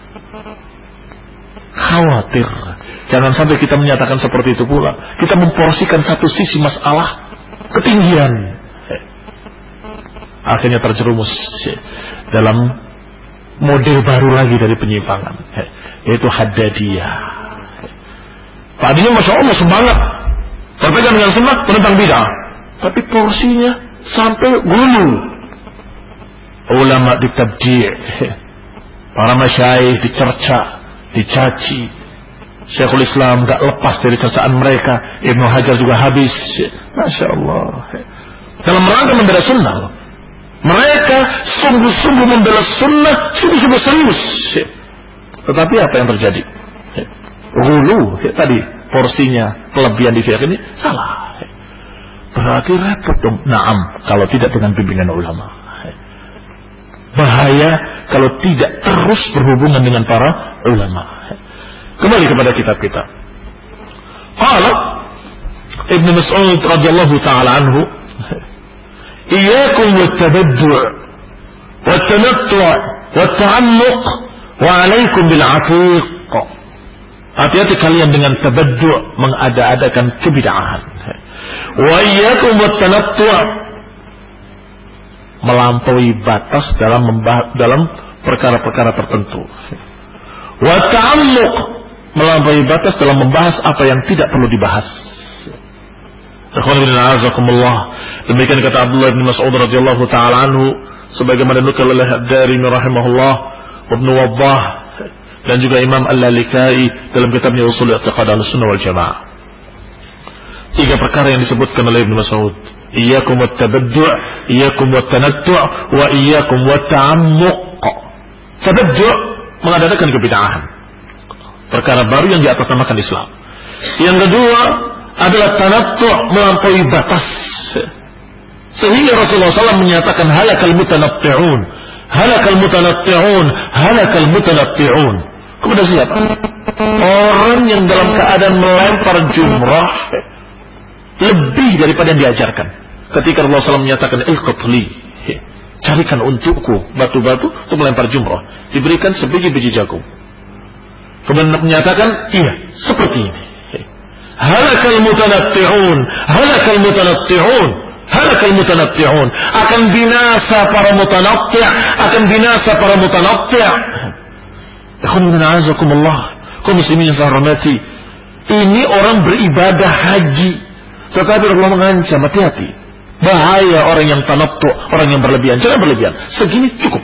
Khawatir jangan sampai kita menyatakan seperti itu pula. Kita memporsikan satu sisi masalah ketinggian, akhirnya terjerumus dalam model baru lagi dari penyimpangan, yaitu haddadiyah. Tadinya masya Allah semangat berpegang dengan sunnah, menentang bid'ah, tapi porsinya sampai gulu. Ulama ditabdi', para masyayikh dicerca, dicaci. Syekhul Islam gak lepas dari cercaan mereka. Ibnu Hajar juga habis. Masya Allah. Dalam rangka membela sunnah, mereka sungguh-sungguh membela sunnah, sungguh-sungguh serius. Tetapi apa yang terjadi? Gulu tadi, porsinya kelebihan di fikih ini salah. Berarti repot dong. Naam, kalau tidak dengan bimbingan ulama. Bahaya kalau tidak terus berhubungan dengan para ulama. Kembali kepada kitab kita. Qala Ibnu Mas'ud radhiyallahu taala anhu, "Iyyakum wat-tabaddu' wat-tanattu' wat-ta'alluq wa 'alaykum bil 'atiq." Hati-hati kalian dengan tabaddu', mengada-adakan kebid'ahan. Wa iyyakum wat-tanattu', melampaui batas dalam perkara-perkara tertentu. Wa ta'alluq, melampaui batas dalam membahas apa yang tidak perlu dibahas. Demikian kata Abdullah bin Mas'ud radhiyallahu taala anhu, sebagaimana dinukil oleh Ad-Darimi rahimahullah, Ibnu Waddah dan juga Imam Al-Lalikai dalam kitabnya Ushul I'tiqad Ahlussunnah wal Jamaah. 3 perkara yang disebutkan oleh Ibnu Mas'ud. Iyyakum wat-tabaddu', iyyakum wat-tanattu', wa iyyakum wat-ta'ammuq. Tabaddu' mengadakan kebid'ahan, perkara baru yang diatasnamakan Islam. Yang kedua adalah tanattu', melampaui batas. Sehingga Rasulullah SAW menyatakan halakal mutanatti'un, halakal mutanatti'un, halakal mutanatti'un. Kepada siapa? Orang yang dalam keadaan melempar jumrah lebih daripada yang diajarkan. Ketika Rasulullah SAW menyatakan ilqatli, carikan untukku batu-batu untuk melempar jumrah, diberikan sebiji-biji jagung. Kemudian menyatakan, iya, seperti ini. Halakal mutanatti'un, halakal mutanatti'un. halakal mutanatti'un, akan binasa para mutanatti', akan binasa para mutanatti'. Ikhwan a'azakumullah, kaum muslimin yang saya hormati, ini orang beribadah haji, tetapi Allah mengancam, hati-hati, bahaya orang yang tanattu', orang yang berlebihan. Jangan berlebihan, segini cukup.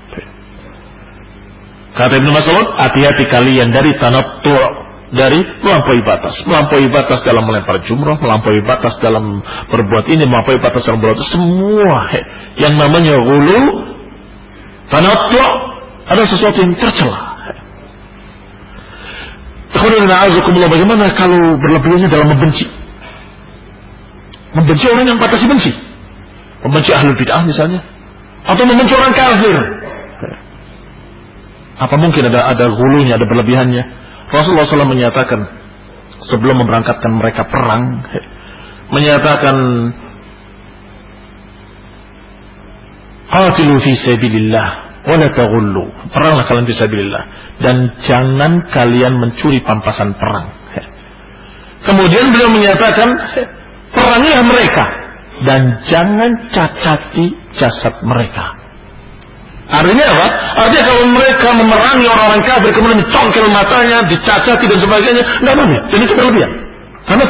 Kata Ibnu Mas'ud, hati-hati kalian dari tanattu', dari melampaui batas dalam melempar jumrah, melampaui batas dalam berbuat ini, melampaui batas dalam berbuat itu. Semua yang namanya ghulu, tanattu' ada sesuatu yang tercela. Bagaimana kalau berlebihannya dalam membenci orang yang patah benci, membenci ahlul bid'ah misalnya, atau membenci orang kafir? Apa mungkin ada ghulunya, ada berlebihannya? Rasulullah SAW menyatakan sebelum memberangkatkan mereka perang, menyatakan qatilu fi sabilillah wa la taghullu, peranglah kalian fi sabilillah dan jangan kalian mencuri pampasan perang. Kemudian beliau menyatakan perangilah mereka dan jangan cacati jasad mereka. Artinya apa? Artinya kalau mereka memerangi orang-orang kafir kemudian dicongkel matanya, dicacati dan sebagainya, tidak boleh. Jadi itu berlebihan. Karena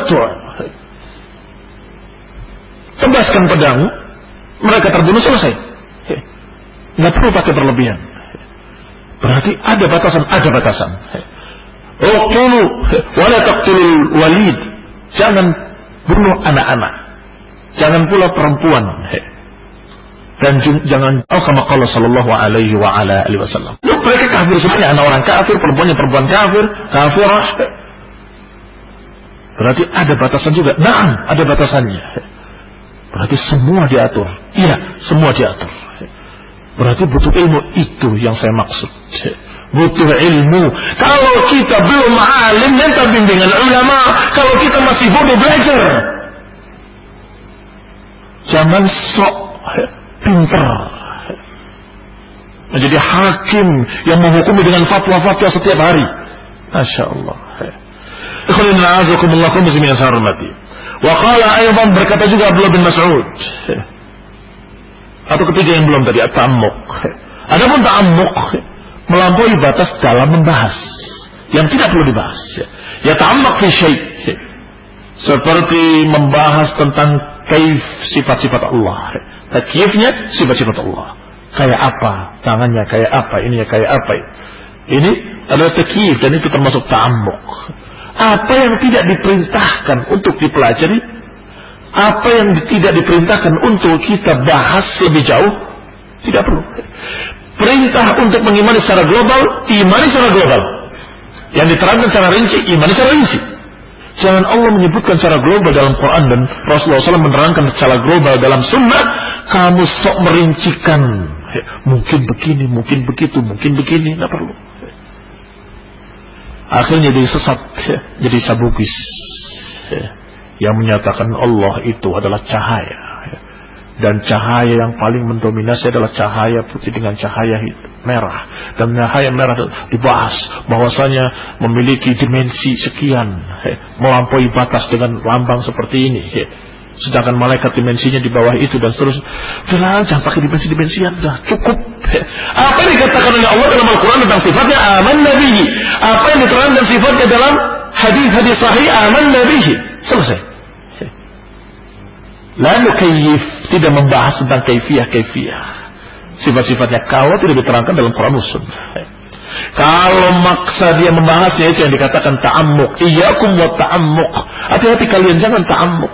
tebaskan pedang, mereka terbunuh, selesai. Nggak perlu pakai berlebihan. Berarti ada batasan. Uqtulu wala taqtulul walid. Jangan bunuh anak-anak. Jangan pula perempuan. Dan jangan kama qala sallallahu alaihi wa ala alihi wasallam. Mereka kafir semuanya, anak orang kafir, perempuannya perempuan kafir, kafirah. Berarti ada batasan juga. Naam, ada batasannya. Berarti semua diatur. Iya, semua diatur. Berarti butuh ilmu, itu yang saya maksud. Butuh ilmu. Kalau kita belum alim, minta bimbingan ulama. Kalau kita masih bodoh, belajar. Jangan sok pintar menjadi hakim yang menghukumi dengan fatwa-fatwa setiap hari. Masya Allah. Ikhwan a'azakumullah, kaum muslimin yang saya hormati. Wa qala aydan, berkata juga Abdullah bin Mas'ud. Atau ketiga yang belum tadi, at-ta'ammuq. Adapun ta'ammuq, melampaui batas dalam membahas yang tidak perlu dibahas. Ya ta'ammuq fi syai', seperti membahas tentang kaif sifat-sifat Allah. Takyifnya sifat-sifat Allah. Kayak apa tangannya, kayak apa ininya, kayak apa. Ini adalah takyif dan itu termasuk ta'ammuq. Apa yang tidak diperintahkan untuk dipelajari, apa yang tidak diperintahkan untuk kita bahas lebih jauh, tidak perlu. Perintah untuk mengimani secara global, imani secara global. Yang diterangkan secara rinci, imani secara rinci. Jangan Allah menyebutkan secara global dalam Quran dan Rasulullah SAW menerangkan secara global dalam sunnah, kamu sok merincikan. Mungkin begini, mungkin begitu, mungkin begini, tidak perlu. Akhirnya jadi sesat, jadi sabukis. Yang menyatakan Allah itu adalah cahaya. Dan cahaya yang paling mendominasi adalah cahaya putih dengan cahaya merah. Dan cahaya merah dibahas bahwasanya memiliki dimensi sekian, melampaui batas dengan lambang seperti ini. Sedangkan malaikat dimensinya di bawah itu dan seterusnya. Jangan pakai dimensi-dimensian, dah cukup. Apa yang dikatakan oleh Allah dalam Al-Quran tentang sifatnya aman nabihi, apa yang diterangkan sifatnya dalam hadis-hadis sahih aman nabihi, selesai. Lalu kaif, tidak membahas tentang kaifiyah. Sifat-sifatnya kalau tidak diterangkan dalam Quran Sunnah. Kalau maksa dia membahasnya itu yang dikatakan ta'ammuq. Iyyakum wa ta'ammuq. Hati-hati kalian, jangan ta'ammuq.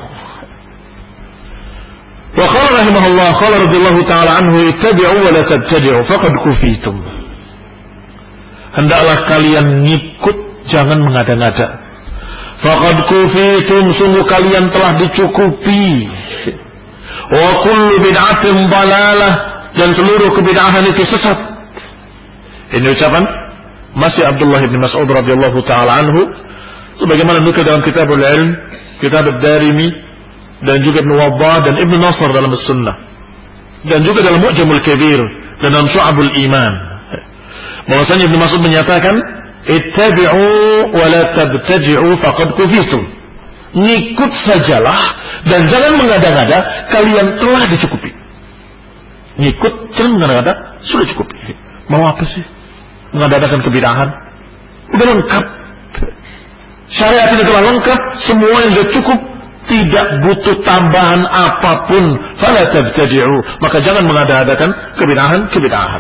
Wa qala rahimahullah, qala radhiyallahu ta'ala anhu, ittabi'u wa la tabtadi'u faqad kufitum. Hendaklah kalian ngikut, jangan mengada-ngada. Faqad kufitum, sungguh kalian telah dicukupi. Wa kullu bid'atin dalalah, dan seluruh kebid'ahan itu sesat. Ini ucapan masih Abdullah bin Mas'ud radhiyallahu ta'ala anhu, sebagaimana nukil dalam Kitabul Ilm, Kitab Ad-Darimi, dan juga Ibn Wabbah dan Ibn Nasr dalam As-Sunnah, dan juga dalam Mu'jamul Kabir dan dalam Syu'abul Iman, bahwasanya Ibn Mas'ud menyatakan, ittabi'u wa la tabtadi'u faqad kufitum. Ngikut sajalah Dan jangan mengada-ngada kalian telah dicukupi. Ngikut, jangan mengada-ngada sudah cukup. Mau apa sih? Mengada-ngadakan kebidahan. Udah lengkap. Syariat ini telah lengkap, semua yang sudah cukup, tidak butuh tambahan apapun. Fala tabtadi'u, maka jangan mengada-ngadakan kebidahan.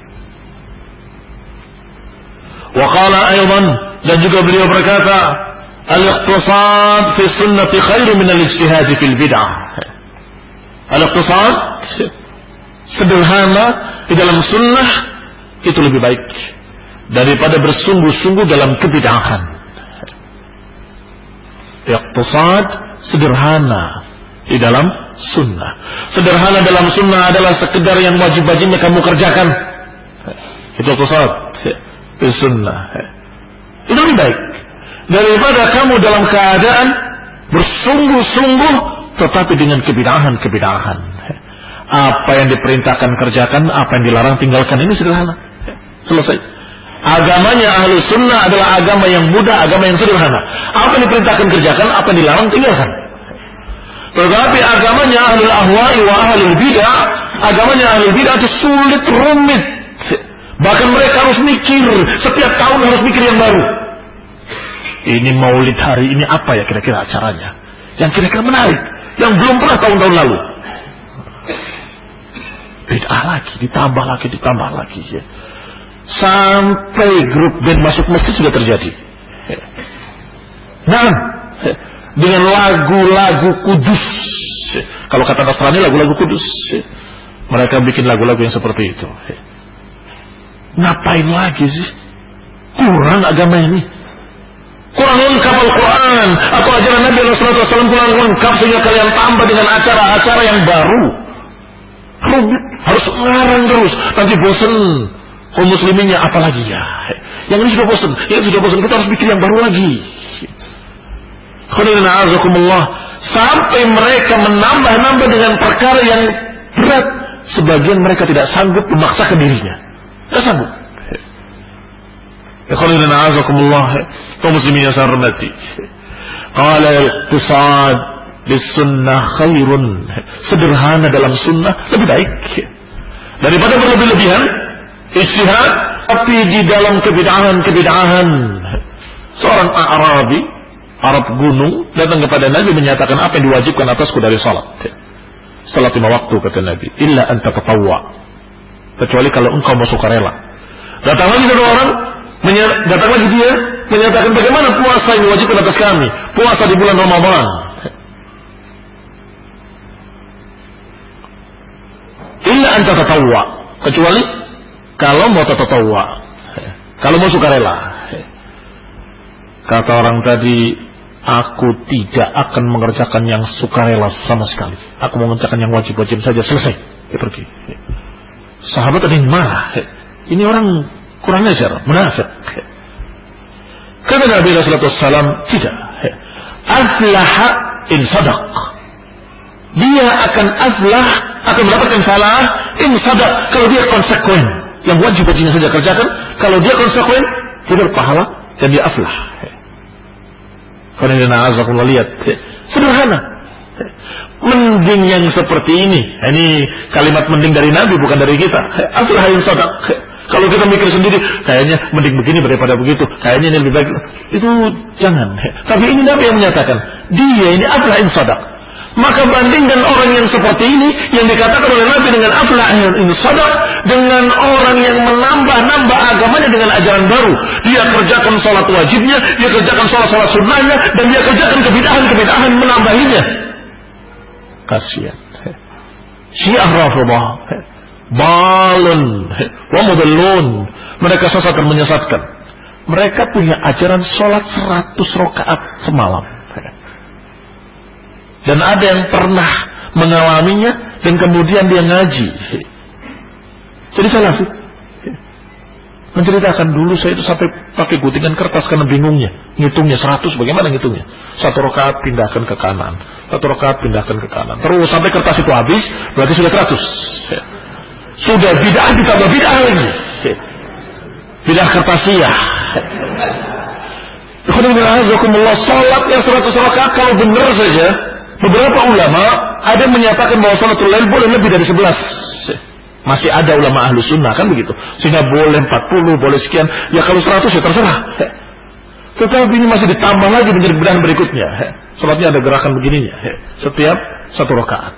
Wa qala aydan, dan juga beliau berkata, al-iqtisad fi sunnati khairu min al-ijtihad fil bid'ah. Al-iqtisad, sederhana di dalam sunnah itu lebih baik daripada bersungguh-sungguh dalam kebid'ahan. Iqtisad sederhana di dalam sunnah. Sederhana dalam sunnah adalah sekedar yang wajib-wajibnya kamu kerjakan. Itu iqtisad di sunnah. Itu lebih baik daripada kamu dalam keadaan bersungguh-sungguh tetapi dengan kebid'ahan. Apa yang diperintahkan kerjakan, apa yang dilarang tinggalkan. Ini sederhana. Selesai. Agamanya ahlu sunnah adalah agama yang mudah, agama yang sederhana. Apa yang diperintahkan kerjakan, apa yang dilarang tinggalkan. Tetapi agamanya ahlul ahwa'i wa ahlul bid'ah, agamanya ahlul bid'ah itu sulit, rumit. Bahkan mereka harus mikir, setiap tahun harus mikir yang baru. Ini maulid hari ini apa ya kira-kira acaranya? Yang kira-kira menarik, yang belum pernah tahun-tahun lalu. Bid'ah lagi, ditambah lagi ya. Sampai grup band masuk masjid sudah terjadi. Nah, dengan lagu-lagu kudus. Kalau kata Nasrani lagu-lagu kudus. Mereka bikin lagu-lagu yang seperti itu. Ngapain lagi sih? Kurang agama ini. Kurang lengkap Al-Quran atau ajaran Nabi Rasulullah SAW kurang lengkap sehingga kalian tambah dengan acara-acara yang baru. Rumit, harus ngarang terus. Nanti bosan. Kaum musliminnya apalagi ya. Yang ini sudah bosan, kita harus bikin yang baru lagi. Sampai mereka menambah-nambah dengan perkara yang berat. Sebagian mereka tidak sanggup memaksakan dirinya. Tidak sanggup. Kaum muslimin yang saya hormati. Qala al-iqtisad bis-sunnah khairun. Sederhana dalam sunnah lebih baik daripada berlebih-lebihan ijtihad tapi di dalam kebid'ahan. Seorang Arabi, Arab gunung, datang kepada Nabi menyatakan apa yang diwajibkan atasku dari salat. Salat 5 waktu kata Nabi, illa anta tatawwa, kecuali kalau engkau mau sukarela. Datang lagi satu orang, dia menyatakan bagaimana puasa yang diwajibkan atas kami, puasa di bulan Ramadan. Illa anta tatawwa, kecuali kalau mau tatawwa, kalau mau sukarela. Kata orang tadi, aku tidak akan mengerjakan yang sukarela sama sekali. Aku mau mengerjakan yang wajib-wajib saja, selesai. Dia pergi. Sahabat ada yang marah. Ini orang kurang ajar, munafik. Kata Nabi SAW, tidak. Aflaha in sadaq. Dia akan aflah, akan mendapatkan salah in sadaq kalau dia konsekuen. Yang wajib-wajibnya saja kerjakan. Kalau dia konsekuen, dia berpahala dan dia aflah. Karena lihat, sederhana. Mending yang seperti ini. Ini kalimat mending dari Nabi, bukan dari kita. Aflah in sadaq. Kalau kita mikir sendiri, kayaknya mending begini daripada begitu. Kayaknya ini lebih baik. Itu jangan. Tapi ini Nabi yang menyatakan, dia ini aflah in sadaq. Maka bandingkan orang yang seperti ini yang dikatakan oleh Nabi dengan aflah in sadaq dengan orang yang menambah-nambah agamanya dengan ajaran baru. Dia kerjakan salat wajibnya, dia kerjakan salat sunnahnya, dan dia kerjakan kebid'ahan menambahinya. Kasihan. Syiah Rafidhah balun wa mudallun, mereka sesat dan menyesatkan. Mereka punya ajaran salat 100 rakaat semalam. Dan ada yang pernah mengalaminya dan kemudian dia ngaji. Jadi salah sih. Menceritakan dulu saya itu sampai pakai guntingan kertas karena bingungnya. Ngitungnya 100, bagaimana ngitungnya? 1 rakaat pindahkan ke kanan, 1 rakaat pindahkan ke kanan. Terus sampai kertas itu habis, berarti sudah 100. Sudah bid'ah ditambah bid'ah lagi. Bid'ah kertasiyah. Salat yang 100 rakaat kalau benar saja Beberapa ulama ada yang menyatakan bahwa salatul lail boleh lebih dari 11. Masih ada ulama ahlu sunnah kan begitu. Sehingga boleh 40, boleh sekian. Ya kalau 100 ya terserah. Tetapi ini masih ditambah lagi menjadi bid'ah berikutnya. Salatnya ada gerakan begininya. Setiap 1 rakaat.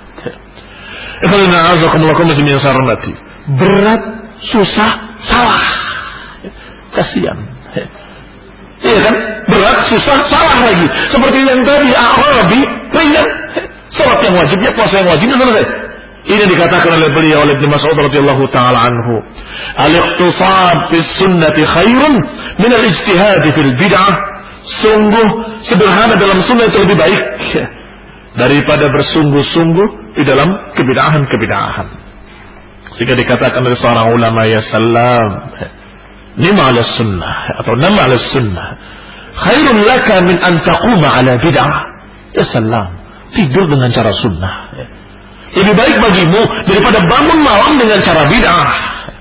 Berat, susah, salah. Kasihan. Iya kan? Berat, susah, salah lagi. Seperti yang tadi Arabi, ringan. Salat yang wajibnya, puasa yang wajibnya selesai. Ini dikatakan oleh beliau oleh Ibnu Mas'ud radhiyallahu taala anhu. Al-iqtisad fi sunnati khairun min al-ijtihad fil bid'ah. Sungguh sederhana dalam sunnah itu lebih baik daripada bersungguh-sungguh di dalam kebid'ahan-kebid'ahan. Sehingga dikatakan oleh seorang ulama, ya salam, nim ala sunnah atau nam ala sunnah khairun laka min an taquma ala bid'ah. Ya salam, tidur dengan cara sunnah lebih baik bagimu daripada bangun malam dengan cara bid'ah.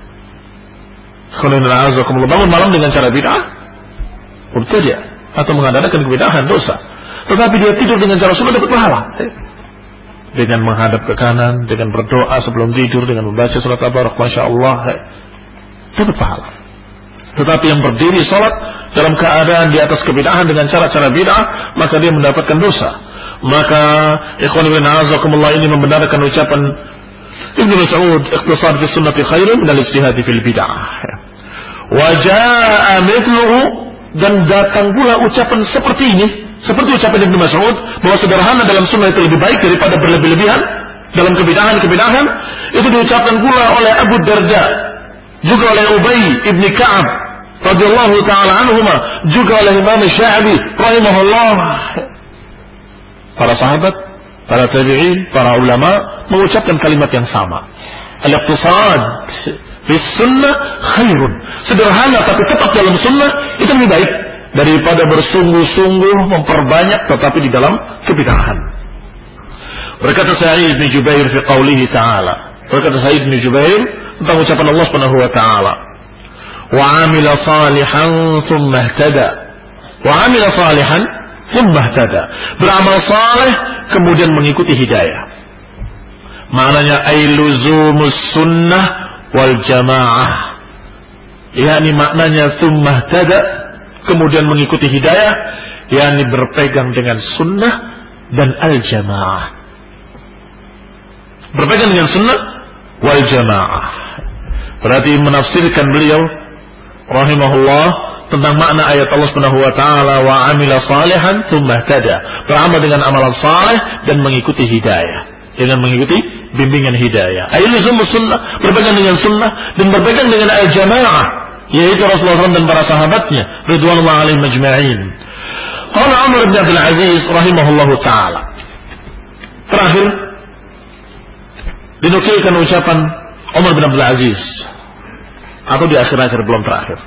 Kalau bangun malam dengan cara bid'ah, mubtadi' atau mengadakan kebid'ahan, dosa. Tetapi dia tidur dengan cara sunnah dapat pahala. Dengan menghadap ke kanan, dengan berdoa sebelum tidur, dengan membaca surat Tabarak, Masya Allah, dapat pahala. Tetapi yang berdiri salat dalam keadaan di atas kebid'ahan dengan cara-cara bid'ah, maka dia mendapatkan dosa. Maka ikhwan fillah azakumullah ini membenarkan ucapan Ibnu Mas'ud, ikhtisar fi sunnati khairun min al-ijtihad fil bid'ah. Wa jaa'a mithluhu, dan datang pula ucapan seperti ini, seperti ucapan Ibnu Mas'ud bahwa sederhana dalam sunnah itu lebih baik daripada berlebih-lebihan dalam kebid'ahan-kebid'ahan. Itu diucapkan pula oleh Abu Darda, juga oleh Ubay ibn Ka'ab radhiyallahu taala anhuma, juga oleh Imam Syafi'i rahimahullah. Para sahabat, para tabi'in, para ulama mengucapkan kalimat yang sama. Al-iqtisad fi sunnah khairun. Sederhana tapi tetap dalam sunnah itu lebih baik daripada bersungguh-sungguh memperbanyak tetapi di dalam kebid'ahan. Berkata Sa'id bin Jubair fi qaulihi ta'ala. Berkata Sa'id bin Jubair tentang ucapan Allah Subhanahu wa taala. Wa 'amila salihan tsumma ihtada. Wa 'amila salihan tsumma ihtada. Beramal saleh kemudian mengikuti hidayah. Maknanya ay luzumus sunnah wal jamaah. yakni maknanya tsumma ihtada, kemudian mengikuti hidayah, yakni berpegang dengan sunnah dan al-jamaah. Berpegang dengan sunnah wal jamaah. Berarti menafsirkan beliau rahimahullah tentang makna ayat Allah Subhanahu wa taala wa amila salihan tsumma ihtada, beramal dengan amalan saleh dan mengikuti hidayah, dengan mengikuti bimbingan hidayah. Ailuzum sunnah, berpegang dengan sunnah dan berpegang dengan al-jamaah, yaitu Rasulullah SAW dan para sahabatnya ridwanullah alaihim ajma'in. Qala Umar bin Abdul Aziz rahimahullahu taala. Terakhir dinukilkan ucapan Umar bin Abdul Aziz, atau di akhir-akhir belum terakhir.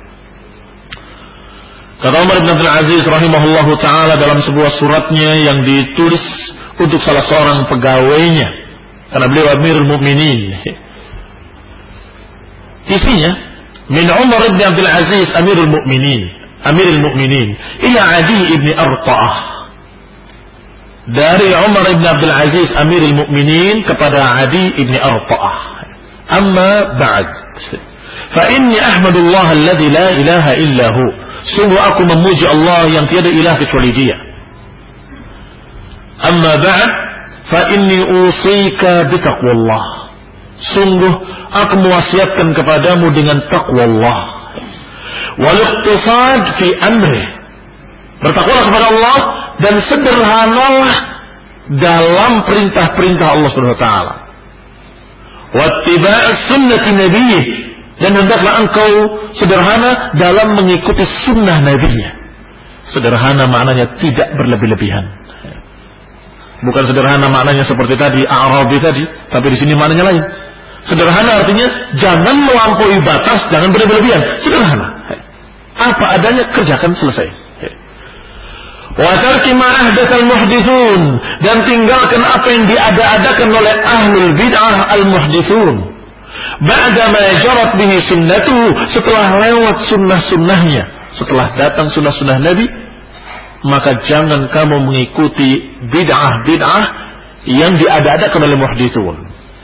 Kata Umar bin Abdul Aziz rahimahullahu taala dalam sebuah suratnya yang ditulis untuk salah seorang pegawainya, karena beliau Amirul Mukminin. Isinya, min Umar bin Abdul Aziz Amirul Mukminin ila Adi ibn Arta'ah. Dari Umar bin Abdul Aziz Amirul Mukminin kepada Adi ibn Arta'ah. Amma ba'd, fa inni ahmadullah alladhi la ilaha illahu. Sungguh aku memuji Allah yang tiada ilah kecuali Dia. Amma ba'd, fa inni usika bitaqwallah. Sungguh aku mewasiatkan kepadamu dengan taqwallah. Wal iqtisad fi amri. Bertakwalah kepada Allah dan sederhanalah dalam perintah-perintah Allah Subhanahu wa taala. Wattiba' sunnati nabiyih, dan hendaklah engkau sederhana dalam mengikuti sunnah Nabi-Nya. Sederhana maknanya tidak berlebih-lebihan. Bukan sederhana maknanya seperti tadi Arabi tadi, tapi di sini maknanya lain. Sederhana artinya jangan melampaui batas, jangan berlebihan. Sederhana. Apa adanya kerjakan, selesai. Wa tarki ma ahdatsal muhditsun, dan tinggalkan apa yang diada-adakan oleh ahlul bid'ah al-muhditsun. Ba'da ma jarat bihi sunnatuhu, setelah lewat sunnah-sunnahnya, setelah datang sunnah-sunnah Nabi, maka jangan kamu mengikuti bid'ah-bid'ah yang diada-adakan oleh muhditsun.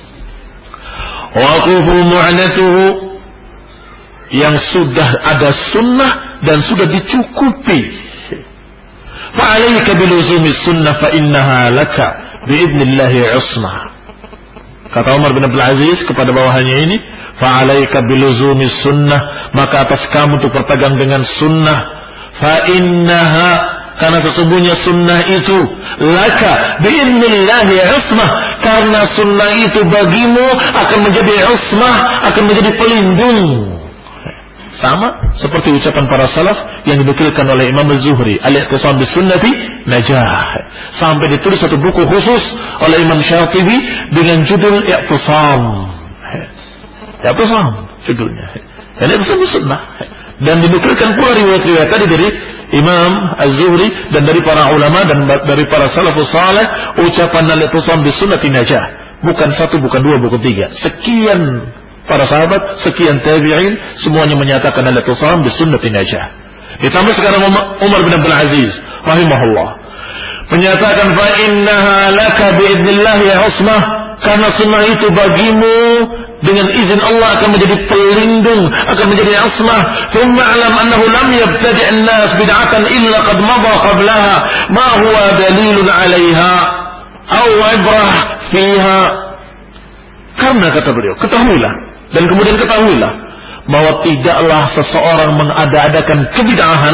Waqufu mu'natuhu, yang sudah ada sunnah dan sudah dicukupi. Fa'alaika biluzumi sunnah fa innaha laka biidnillahi usmah. Kata Umar bin Abdul Aziz kepada bawahannya ini, fa'alaika biluzumi sunnah, maka atas kamu untuk berpegang dengan sunnah. Fa innaha, karena sesungguhnya sunnah itu laka biidnillahi usmah, karena sunnah itu bagimu akan menjadi usmah, akan menjadi pelindung. Sama seperti ucapan para salaf yang dinukilkan oleh Imam Az-Zuhri, al-i'tisam bis-sunnati najah. Sampai ditulis satu buku khusus oleh Imam Syatibi dengan judul I'tisam. I'tisam judulnya. Dan i'tisam bis-sunnah. Dan dinukilkan pula riwayat-riwayat tadi dari Imam Az-Zuhri dan dari para ulama dan dari para salafus saleh, ucapan al-i'tisam bis-sunnati najah. Bukan satu, bukan dua, bukan tiga. Sekian para sahabat, sekian tabi'in, semuanya menyatakan al-i'tisam bis-sunnati najah. Ditambah sekarang Umar bin Abdul Aziz rahimahullah menyatakan fa innaha laka biidznillah ya usmah, karena sunnah itu bagimu dengan izin Allah akan menjadi pelindung, akan menjadi usmah. Thumma alam annahu lam yabtadi' an-nas bid'atan illa qad madha qablaha ma huwa dalilun 'alayha aw 'ibrah fiha. Karena kata beliau, ketahuilah dan kemudian ketahuilah bahwa tidaklah seseorang mengada-adakan kebid'ahan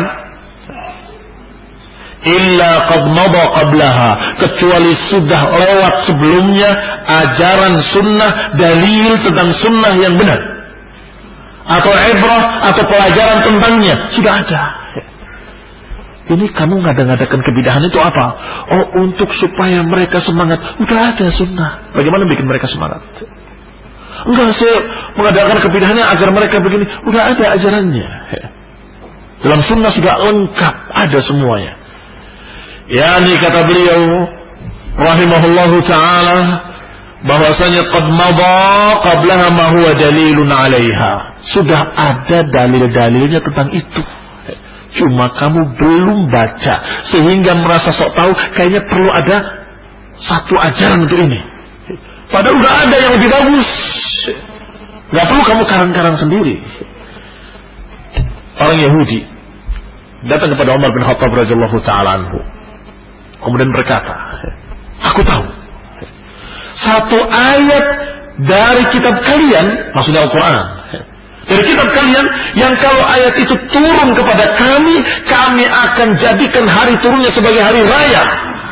illa qad madha qablaha, kecuali sudah lewat sebelumnya ajaran sunnah, dalil tentang sunnah yang benar, atau ibrah atau pelajaran tentangnya sudah ada. Ini kamu ngada-ngadakan kebid'ahan itu apa? Oh, untuk supaya mereka semangat. Udah ada sunnah, bagaimana bikin mereka semangat? Enggak, saya mengadakan kebid'ahannya agar mereka begini. Udah ada ajarannya. Dalam sunnah sudah lengkap, ada semuanya. Yani kata beliau rahimahullahu ta'ala, bahwasanya qad madha qablaha ma huwa dalilun 'alaiha. Sudah ada dalil-dalilnya tentang itu. Cuma kamu belum baca sehingga merasa sok tahu, kayaknya perlu ada satu ajaran untuk ini. Padahal udah ada yang lebih bagus. Gak perlu kamu karang-karang sendiri. Orang Yahudi datang kepada Umar bin Khattab radhiyallahu ta'ala anhu, kemudian berkata, aku tahu satu ayat dari kitab kalian, maksudnya Al-Quran, dari kitab kalian, yang kalau ayat itu turun kepada kami, kami akan jadikan hari turunnya sebagai hari raya.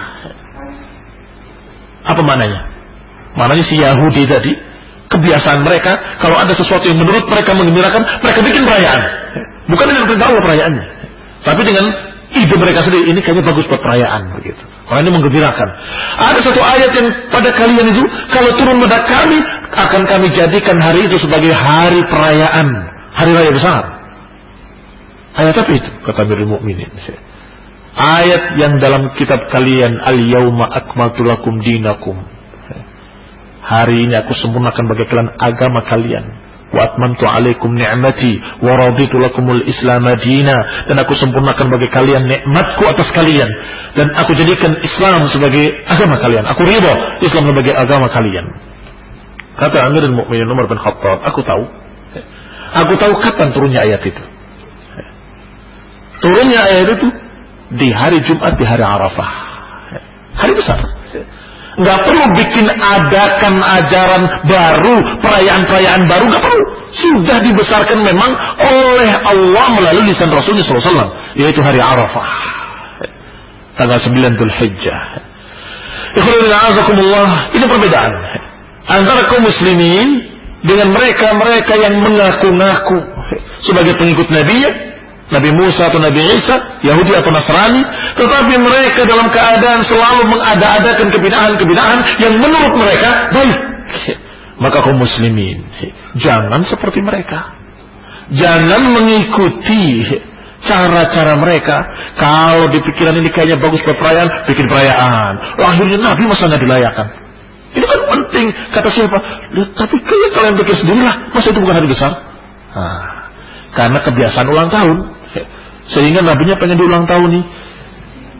Apa maknanya? Maknanya si Yahudi tadi, kebiasaan mereka, kalau ada sesuatu yang menurut mereka menggembirakan, mereka bikin perayaan. Bukan dengan perintah Allah perayaannya, tapi dengan ide mereka sendiri. Ini kayaknya bagus buat perayaan, begitu. Orang ini menggembirakan. Ada satu ayat yang pada kalian itu, kalau turun pada kami, akan kami jadikan hari itu sebagai hari perayaan, hari raya besar. Ayat apa itu? Kata Amirul Mukminin. Ayat yang dalam kitab kalian, al-yauma akmaltu lakum dinakum. Hari ini aku sempurnakan bagi kalian agama kalian. Wa atmamtu alaikum ni'mati wa raditu lakumul Islam madina, dan aku sempurnakan bagi kalian nikmatku atas kalian, dan aku jadikan Islam sebagai agama kalian. Aku ridha Islam sebagai agama kalian. Kata Amirul Mukminin Umar bin Khattab, aku tahu kapan turunnya ayat itu. Turunnya ayat itu di hari Jumat, di hari Arafah, hari besar. Nggak perlu bikin adakan ajaran baru, perayaan-perayaan baru, nggak perlu. Sudah dibesarkan memang oleh Allah melalui lisan Rasulullah SAW, yaitu hari Arafah, tanggal 9 Dzulhijjah. Ikhwanul a'azakumullah, ini perbedaan antara kaum muslimin dengan mereka yang mengaku-ngaku sebagai pengikut Nabi Musa atau Nabi Isa, Yahudi atau Nasrani, tetapi mereka dalam keadaan selalu mengada-adakan kebid'ahan-kebid'ahan yang menurut mereka baik. Maka kaum muslimin, jangan seperti mereka. Jangan mengikuti cara-cara mereka. Kalau di pikiran ini kayaknya bagus buat perayaan, bikin perayaan. Lahirnya Nabi masa nggak dilayakan? Ini kan penting. Kata siapa? Tapi kayaknya kalian pikir sendirilah, masa itu bukan hari besar? Karena kebiasaan ulang tahun, sehingga nabinya pengen diulang tahun nih.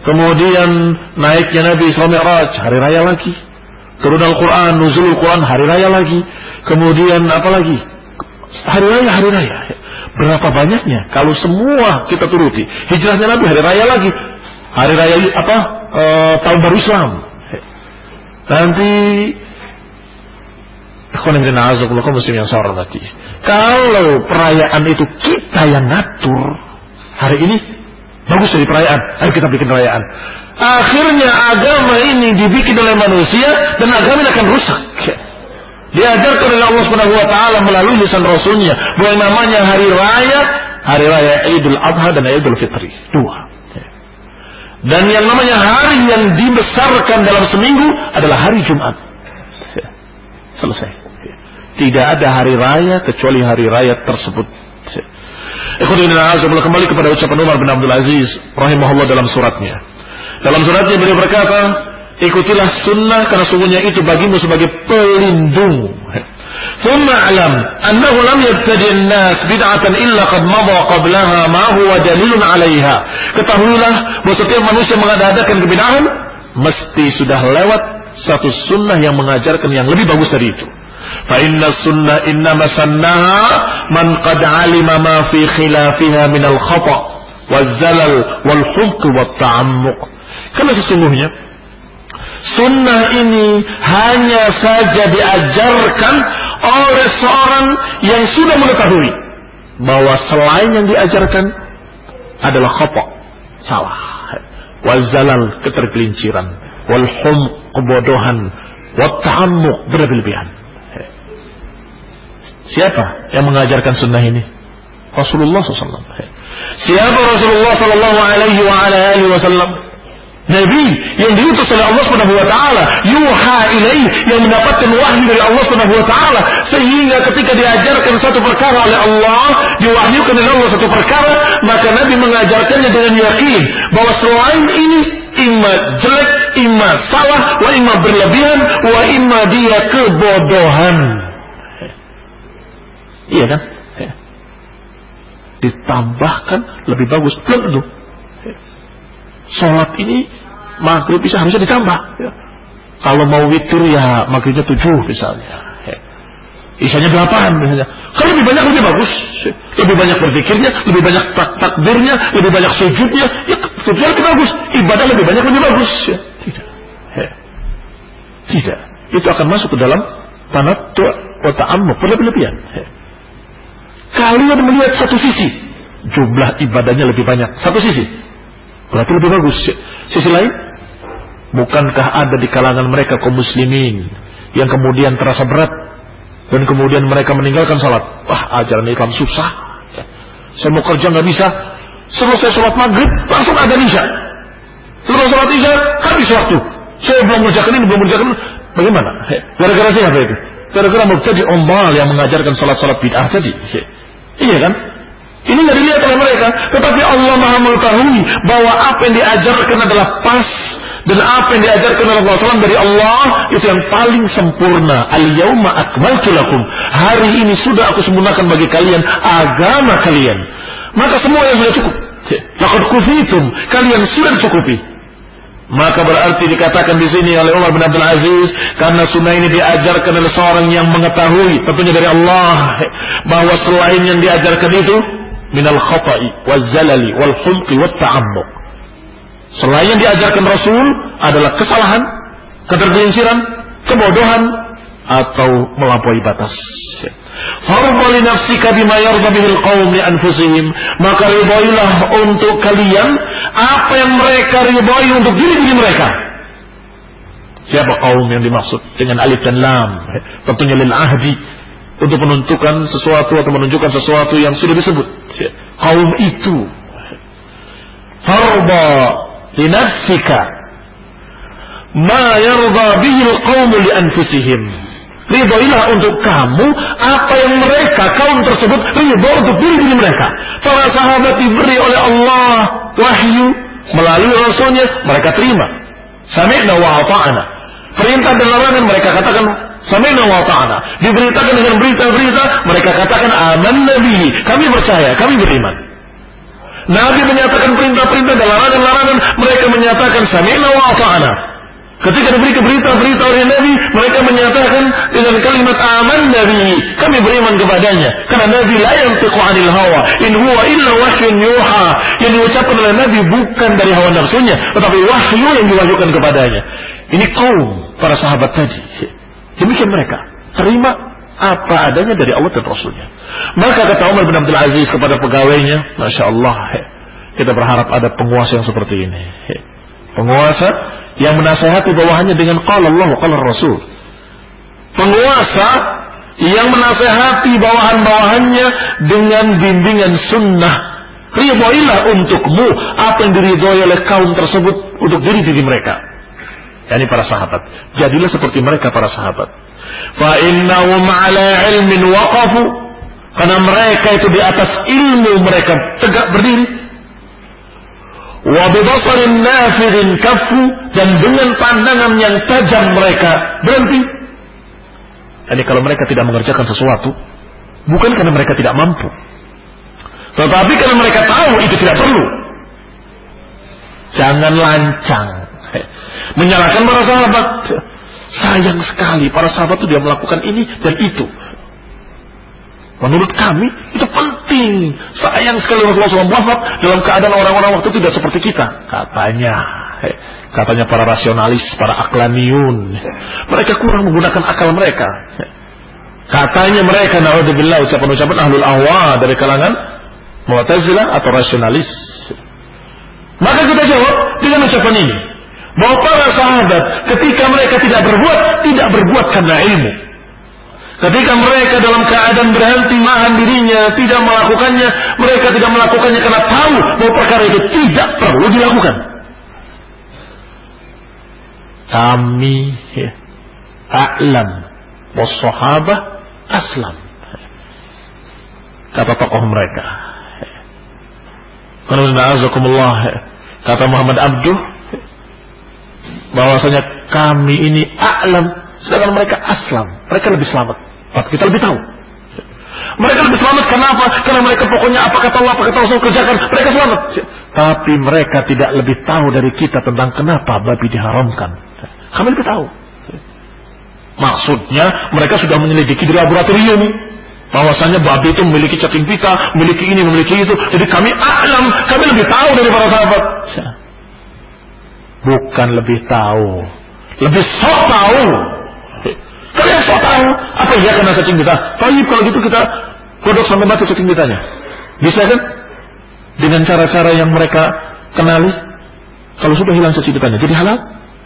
Kemudian naiknya Nabi Isra Mi'raj, hari raya lagi. Turun Al-Quran, nuzulul Quran, hari raya lagi. Kemudian apa lagi? Hari raya. Berapa banyaknya? Kalau semua kita turuti. Hijrahnya Nabi, hari raya lagi. Hari raya tahun baru Islam. Nanti muslim yang saya hormati, kalau perayaan itu kita yang ngatur, hari ini bagus dari perayaan, ayo kita bikin perayaan. Akhirnya agama ini dibikin oleh manusia dan agama ini akan rusak. Diajarkan oleh Allah Subhanahu wa taala melalui lisan Rasulnya bahwa namanya hari raya Idul Adha dan Idul Fitri, dua. Dan yang namanya hari yang dibesarkan dalam seminggu adalah hari Jumat. Selesai. Tidak ada hari raya kecuali hari raya tersebut. Kembali kepada ucapan Umar bin Abdul Aziz rahimahullah dalam suratnya. Dalam suratnya beliau berkata, ikutilah sunnah karena sungguhnya itu bagimu sebagai pelindung. Thumma alam annahu lam yabtadi an-nas bid'atan illa qad madha qablaha ma huwa dalilun 'alayha. Ketahuilah bahwa setiap manusia mengadakan kebid'ahan mesti sudah lewat satu sunnah yang mengajarkan yang lebih bagus dari itu. Fa inna sunnah innama sannaha man qad 'alima ma fi khilafiha min al-khata' waz-zalal wal-humq wat-ta'ammuq. Karena sesungguhnya sunnah ini hanya saja diajarkan oleh seorang yang sudah mengetahui bahwa selain yang diajarkan adalah khata', salah, wal-zalal, ketergelinciran, wal-humq, kebodohan, wat-ta'ammuq, berlebihan. Siapa yang mengajarkan sunnah ini? Rasulullah SAW. Siapa Rasulullah SAW? Nabi yang diutus oleh Allah Subhanahu wa taala, yuha ilaih, yang mendapatkan wahyu dari Allah Subhanahu wa taala, sehingga ketika diajarkan satu perkara oleh Allah, diwahyukan oleh Allah satu perkara, maka Nabi mengajarkannya dengan yakin bahwa selain ini imma jelek, imma salah, wa imma berlebihan, wa imma dia kebodohan. Iya kan? Ditambahkan lebih bagus, belum tentu. Sholat ini maghrib bisa harusnya ditambah. Kalau mau witir ya maghribnya 7 misalnya. Isyanya 8 misalnya. Kalau lebih banyak lebih bagus. Lebih banyak berzikirnya, lebih banyak takbirnya, lebih banyak sujudnya. Ya sujud lebih bagus. Ibadah lebih banyak lebih bagus. Tidak. Tidak. Itu akan masuk ke dalam tanattu' wa ta'ammuq, berlebihan. Kalian melihat satu sisi, jumlah ibadahnya lebih banyak. Satu sisi, berarti lebih bagus. Sisi lain, bukankah ada di kalangan mereka kaum muslimin yang kemudian terasa berat dan kemudian mereka meninggalkan salat? Wah, ajaran Islam susah. Saya mau kerja nggak bisa. Selesai sholat maghrib langsung ada isya. Selesai sholat isya habis waktu. Saya belum mengerjakan ini, belum mengerjakan ini. Bagaimana? Gara-gara siapa itu? Gara-gara mubtadi umbal yang mengajarkan salat-salat bid'ah tadi. Iya kan? Ini nggak dilihat oleh mereka, tetapi Allah Maha mengetahui bahwa apa yang diajarkan adalah pas dan apa yang diajarkan oleh Allah SWT dari Allah itu yang paling sempurna. Al-yauma akmaltu lakum. Hari ini sudah aku sempurnakan bagi kalian agama kalian. Maka semua yang sudah cukup. Laqad kufitum, kalian sudah cukupi. Maka berarti dikatakan di sini oleh Umar bin Abdul Aziz, karena sunnah ini diajarkan oleh seorang yang mengetahui, tentunya dari Allah, bahwa selain yang diajarkan itu minal khata'i waz-zalali wal humqi wat ta'ammuq. Selain yang diajarkan Rasul adalah kesalahan, ketergelinciran, kebodohan atau melampaui batas. Farḍa li nafsika bima yarda bihil qaum li anfusihim, maka ridailah untuk kalian apa yang mereka ridai untuk diri mereka. Siapa kaum yang dimaksud dengan alif dan lam? Tentunya lil ahdi, untuk menentukan sesuatu atau menunjukkan sesuatu yang sudah disebut. Kaum itu. Farḍa li nafsika ma yarda bihil qaum li anfusihim. Ridailah untuk kamu apa yang mereka kaum tersebut ridha untuk diri mereka. Para sahabat diberi oleh Allah wahyu melalui Rasulnya, mereka terima. Sami'na wa ata'na. Perintah dan larangan mereka katakan sami'na wa ata'na. Diberitakan dengan berita-berita, mereka katakan amanna bihi, kami percaya, kami beriman. Nabi menyatakan perintah-perintah dan larangan-larangan, mereka menyatakan mengatakan sami'na wa ata'na. Ketika diberi berita-berita oleh Nabi, mereka menyatakan dengan kalimat amanna bihi, kami beriman kepadanya. Karena Nabi la yantiqu 'anil hawa, in huwa illa wahyun yuha. Yang diucapkan oleh Nabi bukan dari hawa nafsunya, tetapi wahyu yang diwahyukan kepadanya. Ini kaum para sahabat tadi. Demikian mereka terima apa adanya dari Allah dan Rasulnya. Maka kata Umar bin Abdul Aziz kepada pegawainya, Masya Allah, kita berharap ada penguasa yang seperti ini. Penguasa yang menasihati bawahannya dengan qala Allah wa qala Rasul. Penguasa yang menasihati bawahan-bawahannya dengan bimbingan sunnah. Ridhoilah untukmu apa yang diridhoi oleh kaum tersebut untuk diri mereka. Yani para sahabat. Jadilah seperti mereka para sahabat. Fa innahum ala ilmin waqafu. Karena mereka itu di atas ilmu mereka tegak berdiri. Wa bibasarin nafidin kaffu, dan dengan pandangan yang tajam mereka berhenti. Jadi kalau mereka tidak mengerjakan sesuatu, bukan karena mereka tidak mampu, tetapi karena mereka tahu itu tidak perlu. Jangan lancang menyalahkan para sahabat. Sayang sekali para sahabat itu dia melakukan ini dan itu. Menurut kami itu penting. Sayang sekali Rasulullah SAW wafat dalam keadaan orang-orang waktu itu tidak seperti kita. Katanya para rasionalis, para aklaniun. Mereka kurang menggunakan akal mereka. Katanya mereka, na'udzubillah, ucapan-ucapan ahlul ahwa dari kalangan Mu'tazilah atau rasionalis. Maka kita jawab dengan ucapan ini, bahwa para sahabat ketika mereka tidak berbuat karena ilmu. Ketika mereka dalam keadaan berhenti nahan dirinya, tidak melakukannya, mereka tidak melakukannya karena tahu bahwa perkara itu tidak perlu dilakukan. Kami a'lam was-sahabah aslam, kata tokoh mereka. Kata Muhammad Abduh, bahwasanya kami ini a'lam, sedangkan mereka aslam, mereka lebih selamat. Kita lebih tahu. Mereka lebih selamat kenapa? Karena mereka pokoknya apa kata Allah, apa kata Rasul kerjakan, mereka selamat. Tapi mereka tidak lebih tahu dari kita tentang kenapa babi diharamkan. Kami lebih tahu. Maksudnya mereka sudah menyelidiki di laboratorium bahwasanya babi itu memiliki cacing pita, memiliki ini, memiliki itu. Jadi kami alam, kami lebih tahu dari para sahabat. Bukan lebih tahu, lebih sok tahu. Kalian sok tahu apa yang kena cacing pita. Tapi kalau gitu kita kodok sampai mati cacing pitanya. Bisa kan? Dengan cara-cara yang mereka kenali. Kalau sudah hilang cacing pitanya, jadi halal?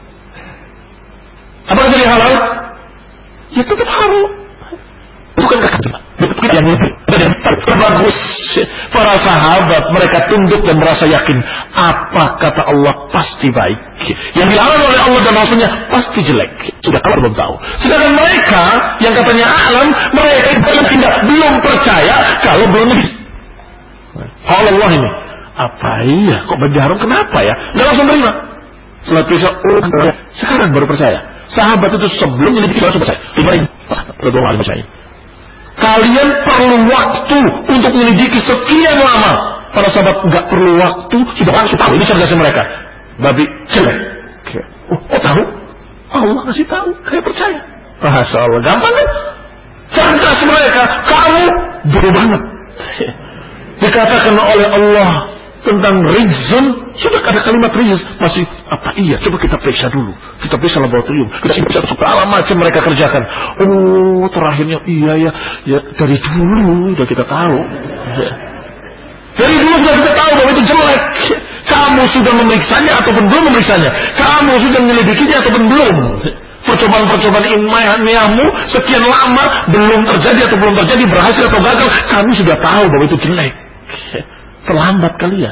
Apakah jadi halal? Ya tetap halal. Bukankah kita yang lebih bagus? Para sahabat mereka tunduk dan merasa yakin apa kata Allah pasti baik, yang dilarang oleh Allah dan Rasulnya pasti jelek. Sudah kalau belum tahu. Sedangkan mereka yang katanya alam, mereka tidak belum percaya kalau belum lebih. Kalau Allah ini apa iya kok babi haram, kenapa ya? Nggak langsung terima. Setelah bisa sekarang baru percaya. Sahabat itu sebelum menyelidiki langsung percaya. Percaya. Kalian perlu waktu untuk menyelidiki sekian lama. Para sahabat nggak perlu waktu, sudah langsung tahu. Ini cerdasnya mereka. Babi jelek. Oh tahu? Allah kasih tahu. Saya percaya. Masya Allah, gampang kan? Cerdas mereka. Kamu bodoh banget. Dikatakan oleh Allah tentang rizm, sudah ada kalimat rizm, masih apa iya? Coba kita periksa dulu. Kita periksa laboratorium. Kita periksa segala macam mereka kerjakan. Oh, terakhirnya iya ya dari dulu udah kita tahu. Dari dulu sudah kita tahu bahwa itu jelek. Kamu sudah memeriksanya ataupun belum memeriksanya? Kamu sudah menyelidikinya ataupun belum? Percobaan-percobaan ilmiahmu sekian lama belum terjadi atau belum terjadi, berhasil atau gagal, kamu sudah tahu bahwa itu jelek. Terlambat kalian.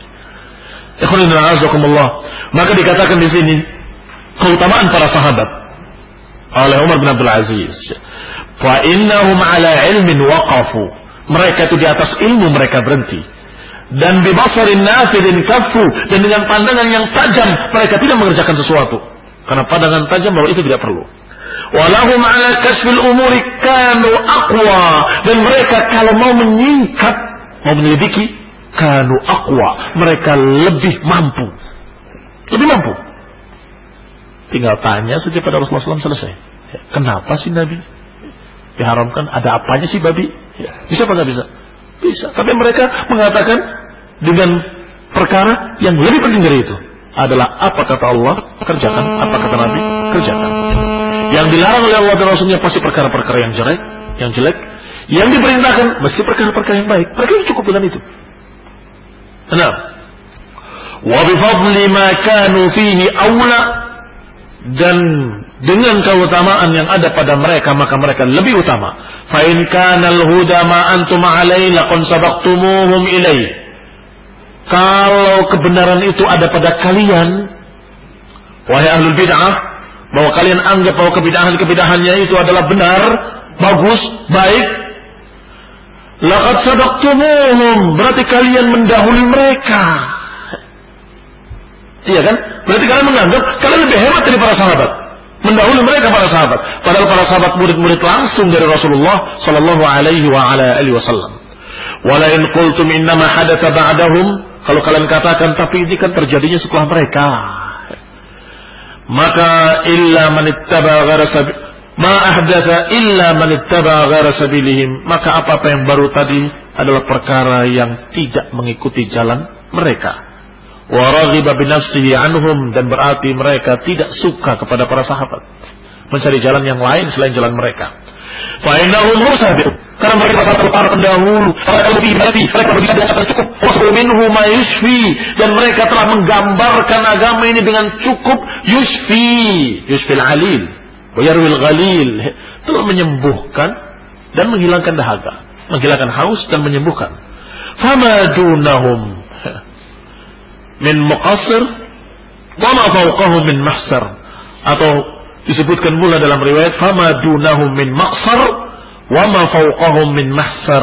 Maka dikatakan di sini keutamaan para sahabat oleh Umar bin Abdul Aziz. Fa innahum ala ilmin waqafu. Mereka itu di atas ilmu mereka berhenti. Dan bibasarin nafidin kaffu, dan dengan pandangan yang tajam mereka tidak mengerjakan sesuatu. Karena pandangan tajam bahwa itu tidak perlu. Walahum ala kasfil umuri kanu aqwa, dan mereka kalau mau menyingkap, mau menyelidiki, kanu aqwa, mereka lebih mampu. Lebih mampu. Tinggal tanya saja pada Rasulullah SAW, selesai. Kenapa sih Nabi diharamkan? Ada apanya sih babi? Bisa apa nggak bisa? Bisa. Tapi mereka mengatakan dengan perkara yang lebih penting dari itu adalah apa kata Allah kerjakan, apa kata Nabi kerjakan. Yang dilarang oleh Allah dan Rasulnya pasti perkara-perkara yang jelek. Yang diperintahkan mesti perkara-perkara yang baik. Mereka cukup dengan itu. Nah, wa bi fadli ma kanu fihi aula, dan dengan keutamaan yang ada pada mereka maka mereka lebih utama. Fa in kana al-huda ma antum alaihi laqad sabaqtumuhum ilaihi. Kalau kebenaran itu ada pada kalian, wahai ahlul bid'ah, bahwa kalian anggap bahwa kebidahannya itu adalah benar, bagus, baik, laqad sabaqtumuhum, berarti kalian mendahului mereka. Iya kan? Berarti kalian menganggap kalian lebih hebat dari para sahabat, mendahului mereka para sahabat. Padahal para sahabat murid-murid langsung dari Rasulullah sallallahu alaihi wa ala alihi wasallam. Wala in qultum innama hadatsa ba'dahum, kalau kalian katakan tapi ini kan terjadinya setelah mereka, maka illa man ittaba ghayra sabil ma ahdatsa illa man ittaba ghayra sabilihim, maka apa yang baru tadi adalah perkara yang tidak mengikuti jalan mereka. Wa raghiba bi nafsihi anhum, dan berarti mereka tidak suka kepada para sahabat, mencari jalan yang lain selain jalan mereka. Fa innahum mursabiqun, karena mereka para pendahulu, mereka lebih berarti mereka lebih ada cukup. Wa minhu ma yushfi, dan mereka telah menggambarkan agama ini dengan cukup. Yushfil alil wa yarwil ghalil, telah menyembuhkan dan menghilangkan dahaga, menghilangkan haus dan menyembuhkan. Fama dunahum min muqassir wa ma fawqahum min mahsar, atau disebutkan pula dalam riwayat fama dunahum min maqsar wa ma fawqahum min mahsar.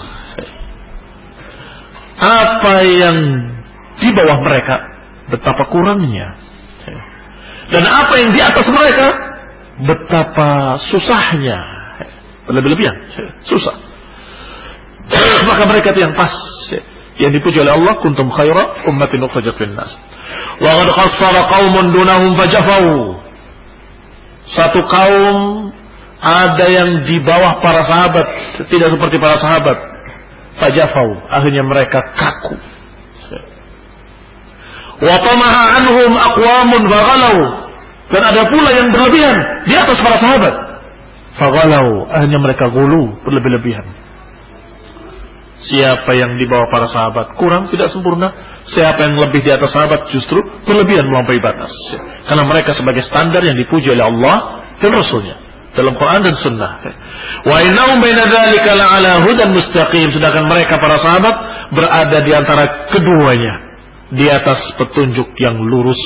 Apa yang di bawah mereka betapa kurangnya, dan apa yang di atas mereka betapa susahnya, berlebih-lebihan susah. Maka mereka itu yang pas, yang dipuji oleh Allah, kuntum khaira ummatin ukhrijat lin-nas. Wa qad khassara qaumun dunahum fajafau. Satu kaum ada yang di bawah para sahabat, tidak seperti para sahabat. Fajafau, akhirnya mereka kaku. Wa tamaha anhum aqwamun faghalau, dan ada pula yang berlebihan di atas para sahabat. Faghalau, akhirnya mereka gulu, berlebih-lebihan. Siapa yang di bawah para sahabat kurang, tidak sempurna. Siapa yang lebih di atas sahabat justru berlebihan, melampaui batas. Karena mereka sebagai standar yang dipuji oleh Allah dan Rasulnya dalam Quran dan Sunnah. Wa innahum baina dzalika la'ala hudan mustaqim, sedangkan mereka para sahabat berada di antara keduanya, di atas petunjuk yang lurus.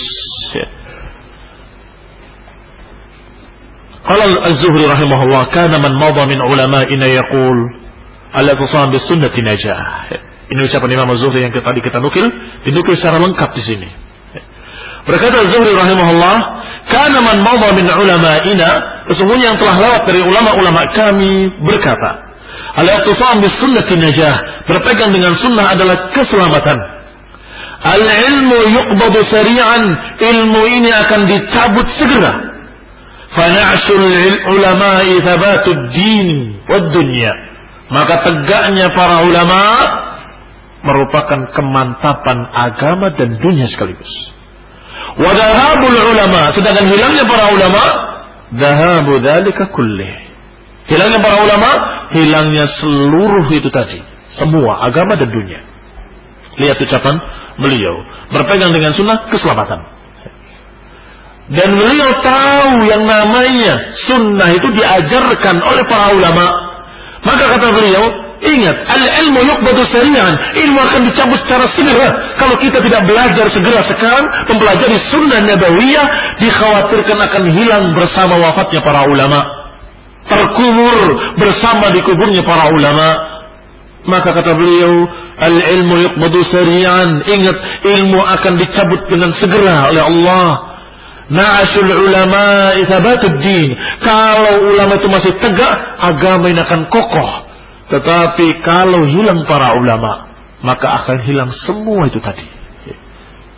Qala Az-Zuhri rahimahullah, kana man madha min ulama'ina yaqul al-i'tisam bis sunnati najah. Ini ucapan Imam Az-Zuhri yang tadi kita dinukil secara lengkap di sini. Berkata Az-Zuhri rahimahullah, kana man madha min ulama'ina, sesungguhnya yang telah lewat dari ulama-ulama kami berkata, al-i'tisam bis sunnati najah, berpegang dengan sunnah adalah keselamatan. Al-ilmu yuqbadu sari'an, ilmu ini akan dicabut segera. Fa na'shul ulama'i thabatud din wad dunya, maka tegaknya para ulama merupakan kemantapan agama dan dunia sekaligus. Wa dhahabul ulama, sedangkan hilangnya para ulama, dhahabu dzalika kullih. Hilangnya para ulama, hilangnya seluruh itu tadi, semua agama dan dunia. Lihat ucapan beliau, berpegang dengan sunnah keselamatan. Dan beliau tahu yang namanya sunnah itu diajarkan oleh para ulama. Maka kata beliau, ingat, al-ilmu yuqbadu sari'an, ilmu akan dicabut secara segera. Kalau kita tidak belajar segera sekarang, mempelajari sunnah nabawiyah, dikhawatirkan akan hilang bersama wafatnya para ulama, terkubur bersama dikuburnya para ulama. Maka kata beliau, al-ilmu yuqbadu sari'an, ingat, ilmu akan dicabut dengan segera oleh Allah. Na'asul ulama ithabatud din, kalau ulama itu masih tegak, agama ini akan kokoh. Tetapi kalau hilang para ulama, maka akan hilang semua itu tadi.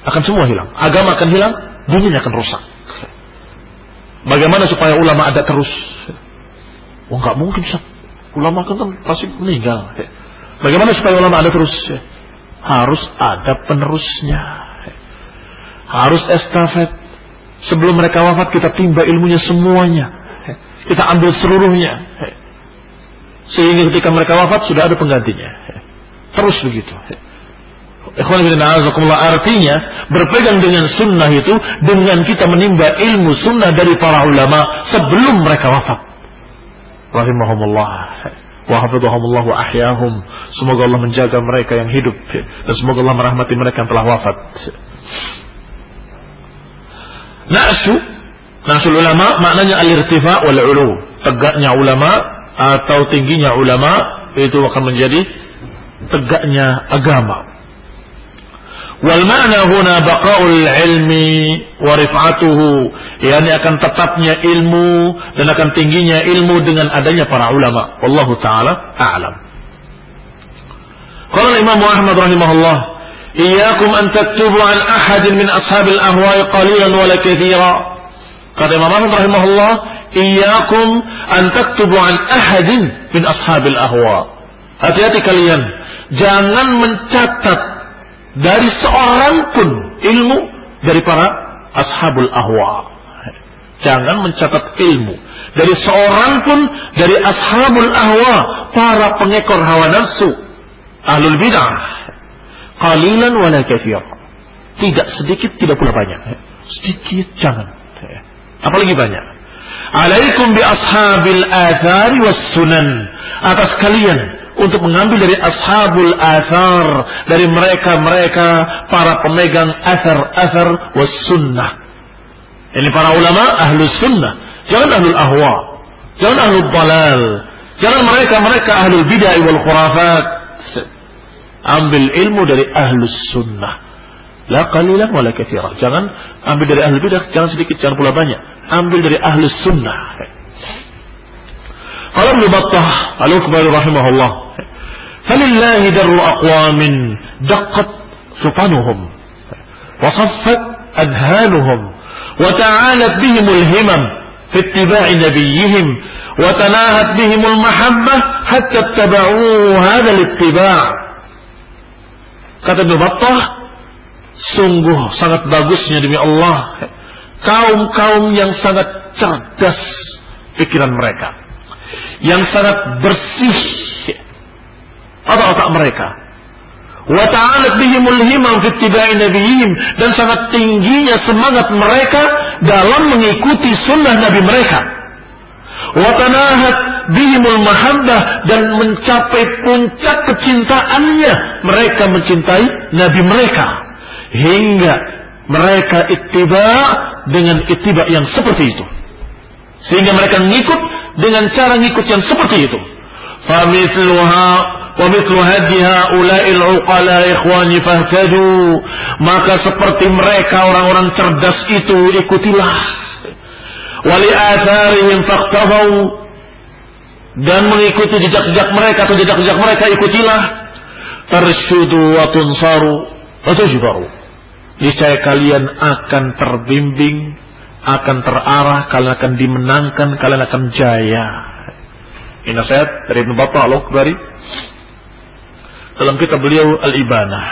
Akan semua hilang. Agama akan hilang, dunia akan rusak. Bagaimana supaya ulama ada terus? Oh, nggak mungkin, Ustaz. Ulama kan pasti meninggal. Bagaimana supaya ulama ada terus? Harus ada penerusnya. Harus estafet. Sebelum mereka wafat kita timba ilmunya semuanya. Kita ambil seluruhnya. Sehingga ketika mereka wafat sudah ada penggantinya. Terus begitu. Ikhwan fillah, artinya berpegang dengan sunnah itu dengan kita menimba ilmu sunnah dari para ulama sebelum mereka wafat. Rahimahumullah wa hafizahumullah wa ahyahum. Semoga Allah menjaga mereka yang hidup dan semoga Allah merahmati mereka yang telah wafat. Na'sul ulama maknanya al-irtifa wal ulu. Tegaknya ulama atau tingginya ulama itu akan menjadi tegaknya agama. Wal ma'na huna baqa'ul ilmi wa rif'atuhu, yakni akan tetapnya ilmu dan akan tingginya ilmu dengan adanya para ulama. Wallahu taala a'lam. Qala Imam Ahmad rahimahullah, iyyakum an taktubu an ahadin min ashabil ahwa'i qalilan wa la katsira. Kata Imam Ahmad rahimahullah, iyyakum an taktubu an ahadin min ashabil ahwa. Hati-hati kalian, jangan mencatat dari seorang pun ilmu dari para ashabul ahwa. Jangan mencatat ilmu dari seorang pun dari ashabul ahwa, para pengekor hawa nafsu, ahlul bid'ah. Qalilan wala katsir. Tidak sedikit, tidak pula banyak. Sedikit jangan. Apalagi banyak. Alaikum bi ashabil athari was sunan. Atas kalian untuk mengambil dari ashabul athar, dari mereka-mereka para pemegang athar was sunnah. Ini para ulama ahlus sunnah, jangan ahlul ahwa, jangan ahlul dalal, jangan mereka-mereka ahlul bid'ah wal khurafat. Ambil ilmu dari ahlus sunnah, la qalilan wala katsira. Jangan ambil dari ahlul bid'ah, jangan sedikit, jangan pula banyak. Ambil dari ahlus sunnah. Qala Ibnu Battah al-Ukbari rahimahullah, falillahi darru aqwamin daqqat sufanuhum wa saffat adhanuhum wa ta'alat bihimul himam fi ittiba'i nabiyyihim wa tanahat bihimul mahabbah hatta ittaba'u hadha al-ittiba'. Kata Ibnu Battah, sungguh sangat bagusnya demi Allah kaum-kaum yang sangat cerdas pikiran mereka, yang sangat bersih otak-otak mereka, wa ta'alat bihimul himam fi ittiba'i nabiyyin, dan sangat tingginya semangat mereka dalam mengikuti sunnah nabi mereka, wa tanahat bihimul mahabbah, dan mencapai puncak kecintaannya mereka mencintai nabi mereka, hingga mereka ittiba' dengan ittiba' yang seperti itu, sehingga mereka ngikut dengan cara ngikut yang seperti itu. Famithluha wa mithlu hadi haula'il uqala ikhwani fahtadu, maka seperti mereka orang-orang cerdas itu ikutilah. Wali atharihim faqtahu, dan mengikuti jejak-jejak mereka atau jejak-jejak mereka ikutilah. Tarshudu wa tunsaru wa tujbaru, niscaya kalian akan terbimbing, akan terarah, kalian akan dimenangkan, kalian akan jaya. Ini nasihat dari Ibnu Battah al-Ukbari dalam kitab beliau Al-Ibanah.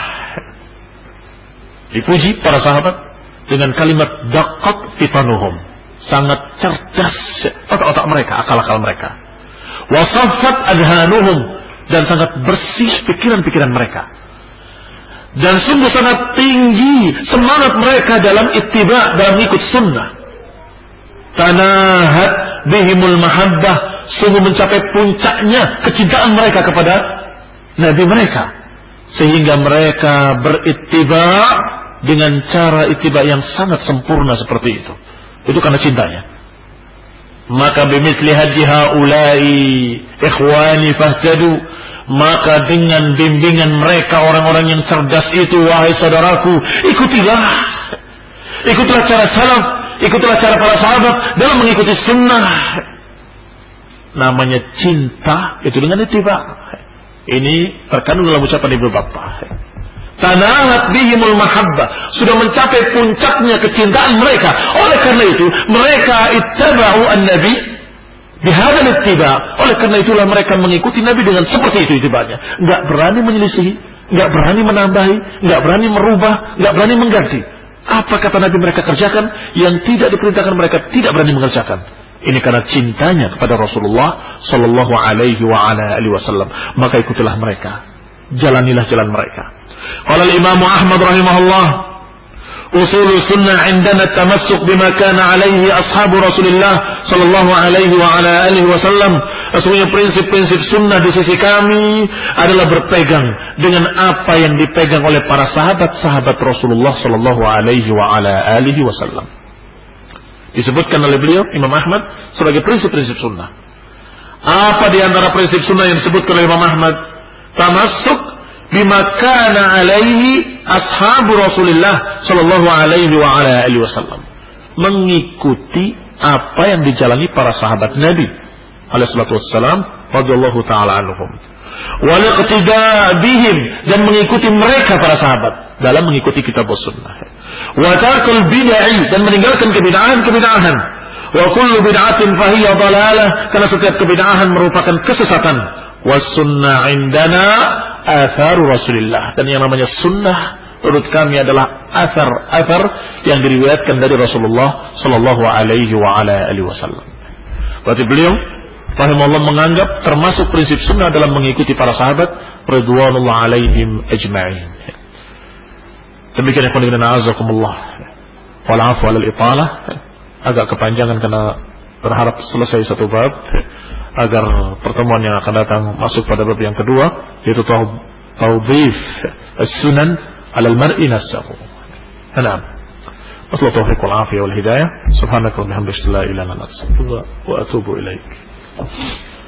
Dipuji para sahabat dengan kalimat daqqat fitanuhum, sangat cerdas otak-otak mereka, akal-akal mereka. Wa saffat adhanuhum, dan sangat bersih pikiran-pikiran mereka. Dan sungguh sangat tinggi semangat mereka dalam ittiba', dalam ikut sunnah. Tanahat bihimul mahabbah, sungguh mencapai puncaknya kecintaan mereka kepada nabi mereka, sehingga mereka berittiba' dengan cara ittiba' yang sangat sempurna seperti itu. Itu karena cintanya. Maka bimithli hadi haula'i ikhwani fahtadu, maka dengan bimbingan mereka orang-orang yang cerdas itu, wahai saudaraku, ikutilah cara salaf, ikutilah cara para sahabat dalam mengikuti sunnah. Namanya cinta itu dengan ittiba'. Ini terkandung dalam ucapan Ibnu Battah. tanahat bihimul mahabbah, sudah mencapai puncaknya kecintaan mereka. Oleh karena itu mereka ittaba'u an-nabi bihadzal ittiba'. Oleh karena itulah mereka mengikuti Nabi dengan seperti itu itibanya. Enggak berani menyelisihi, enggak berani menambahi, enggak berani merubah, enggak berani mengganti. Apa kata Nabi mereka kerjakan, yang tidak diperintahkan mereka tidak berani mengerjakan. Ini karena cintanya kepada Rasulullah sallallahu alaihi wa ala alihi wasallam. Maka ikutilah mereka, jalanilah jalan mereka. Qala al-Imam Ahmad rahimahullah, usul sunnah indana tamassuk bima kana alaihi ashabu Rasulillah sallallahu alaihi wa ala alihi wasallam. Sesungguhnya prinsip-prinsip sunnah di sisi kami adalah berpegang dengan apa yang dipegang oleh para sahabat-sahabat Rasulullah sallallahu alaihi wa ala alihi wasallam. Disebutkan oleh beliau Imam Ahmad sebagai prinsip-prinsip sunnah. Apa di antara prinsip sunnah yang disebutkan oleh Imam Ahmad? Tamassuk bima kana alaihi ashabu Rasulillah sallallahu alaihi wa ala alihi wasallam. Mengikuti apa yang dijalani para sahabat Nabi alaihi salatu wassalam radhiyallahu taala anhum. Wal iqtida' bihim, dan mengikuti mereka para sahabat dalam mengikuti kitab sunnah. Wa tarkul bid'ah, dan meninggalkan kebid'ahan. Wa kullu bid'atin fahiya dhalalah, karena setiap kebid'ahan merupakan kesesatan. Was sunnah indana atharu Rasulillah, dan yang namanya sunnah menurut kami adalah athar yang diriwayatkan dari Rasulullah sallallahu alaihi wa ala alihi wasallam. Berarti beliau rahimahullah menganggap termasuk prinsip sunnah dalam mengikuti para sahabat radhiyallahu alaihim ajma'in. Demikian ikhwan fillah a'azakumullah. Wal 'afwa 'alal italah. Agak kepanjangan karena berharap selesai satu bab agar pertemuan yang akan datang masuk pada bab yang kedua, yaitu tawdhif as-sunan 'alal mar'i nafsuhu. Naam. Wassalatu taufiq wal 'afiyah wal hidayah. Subhanaka wa bihamdika la ilaha illa anta astaghfiruka wa atubu ilaik.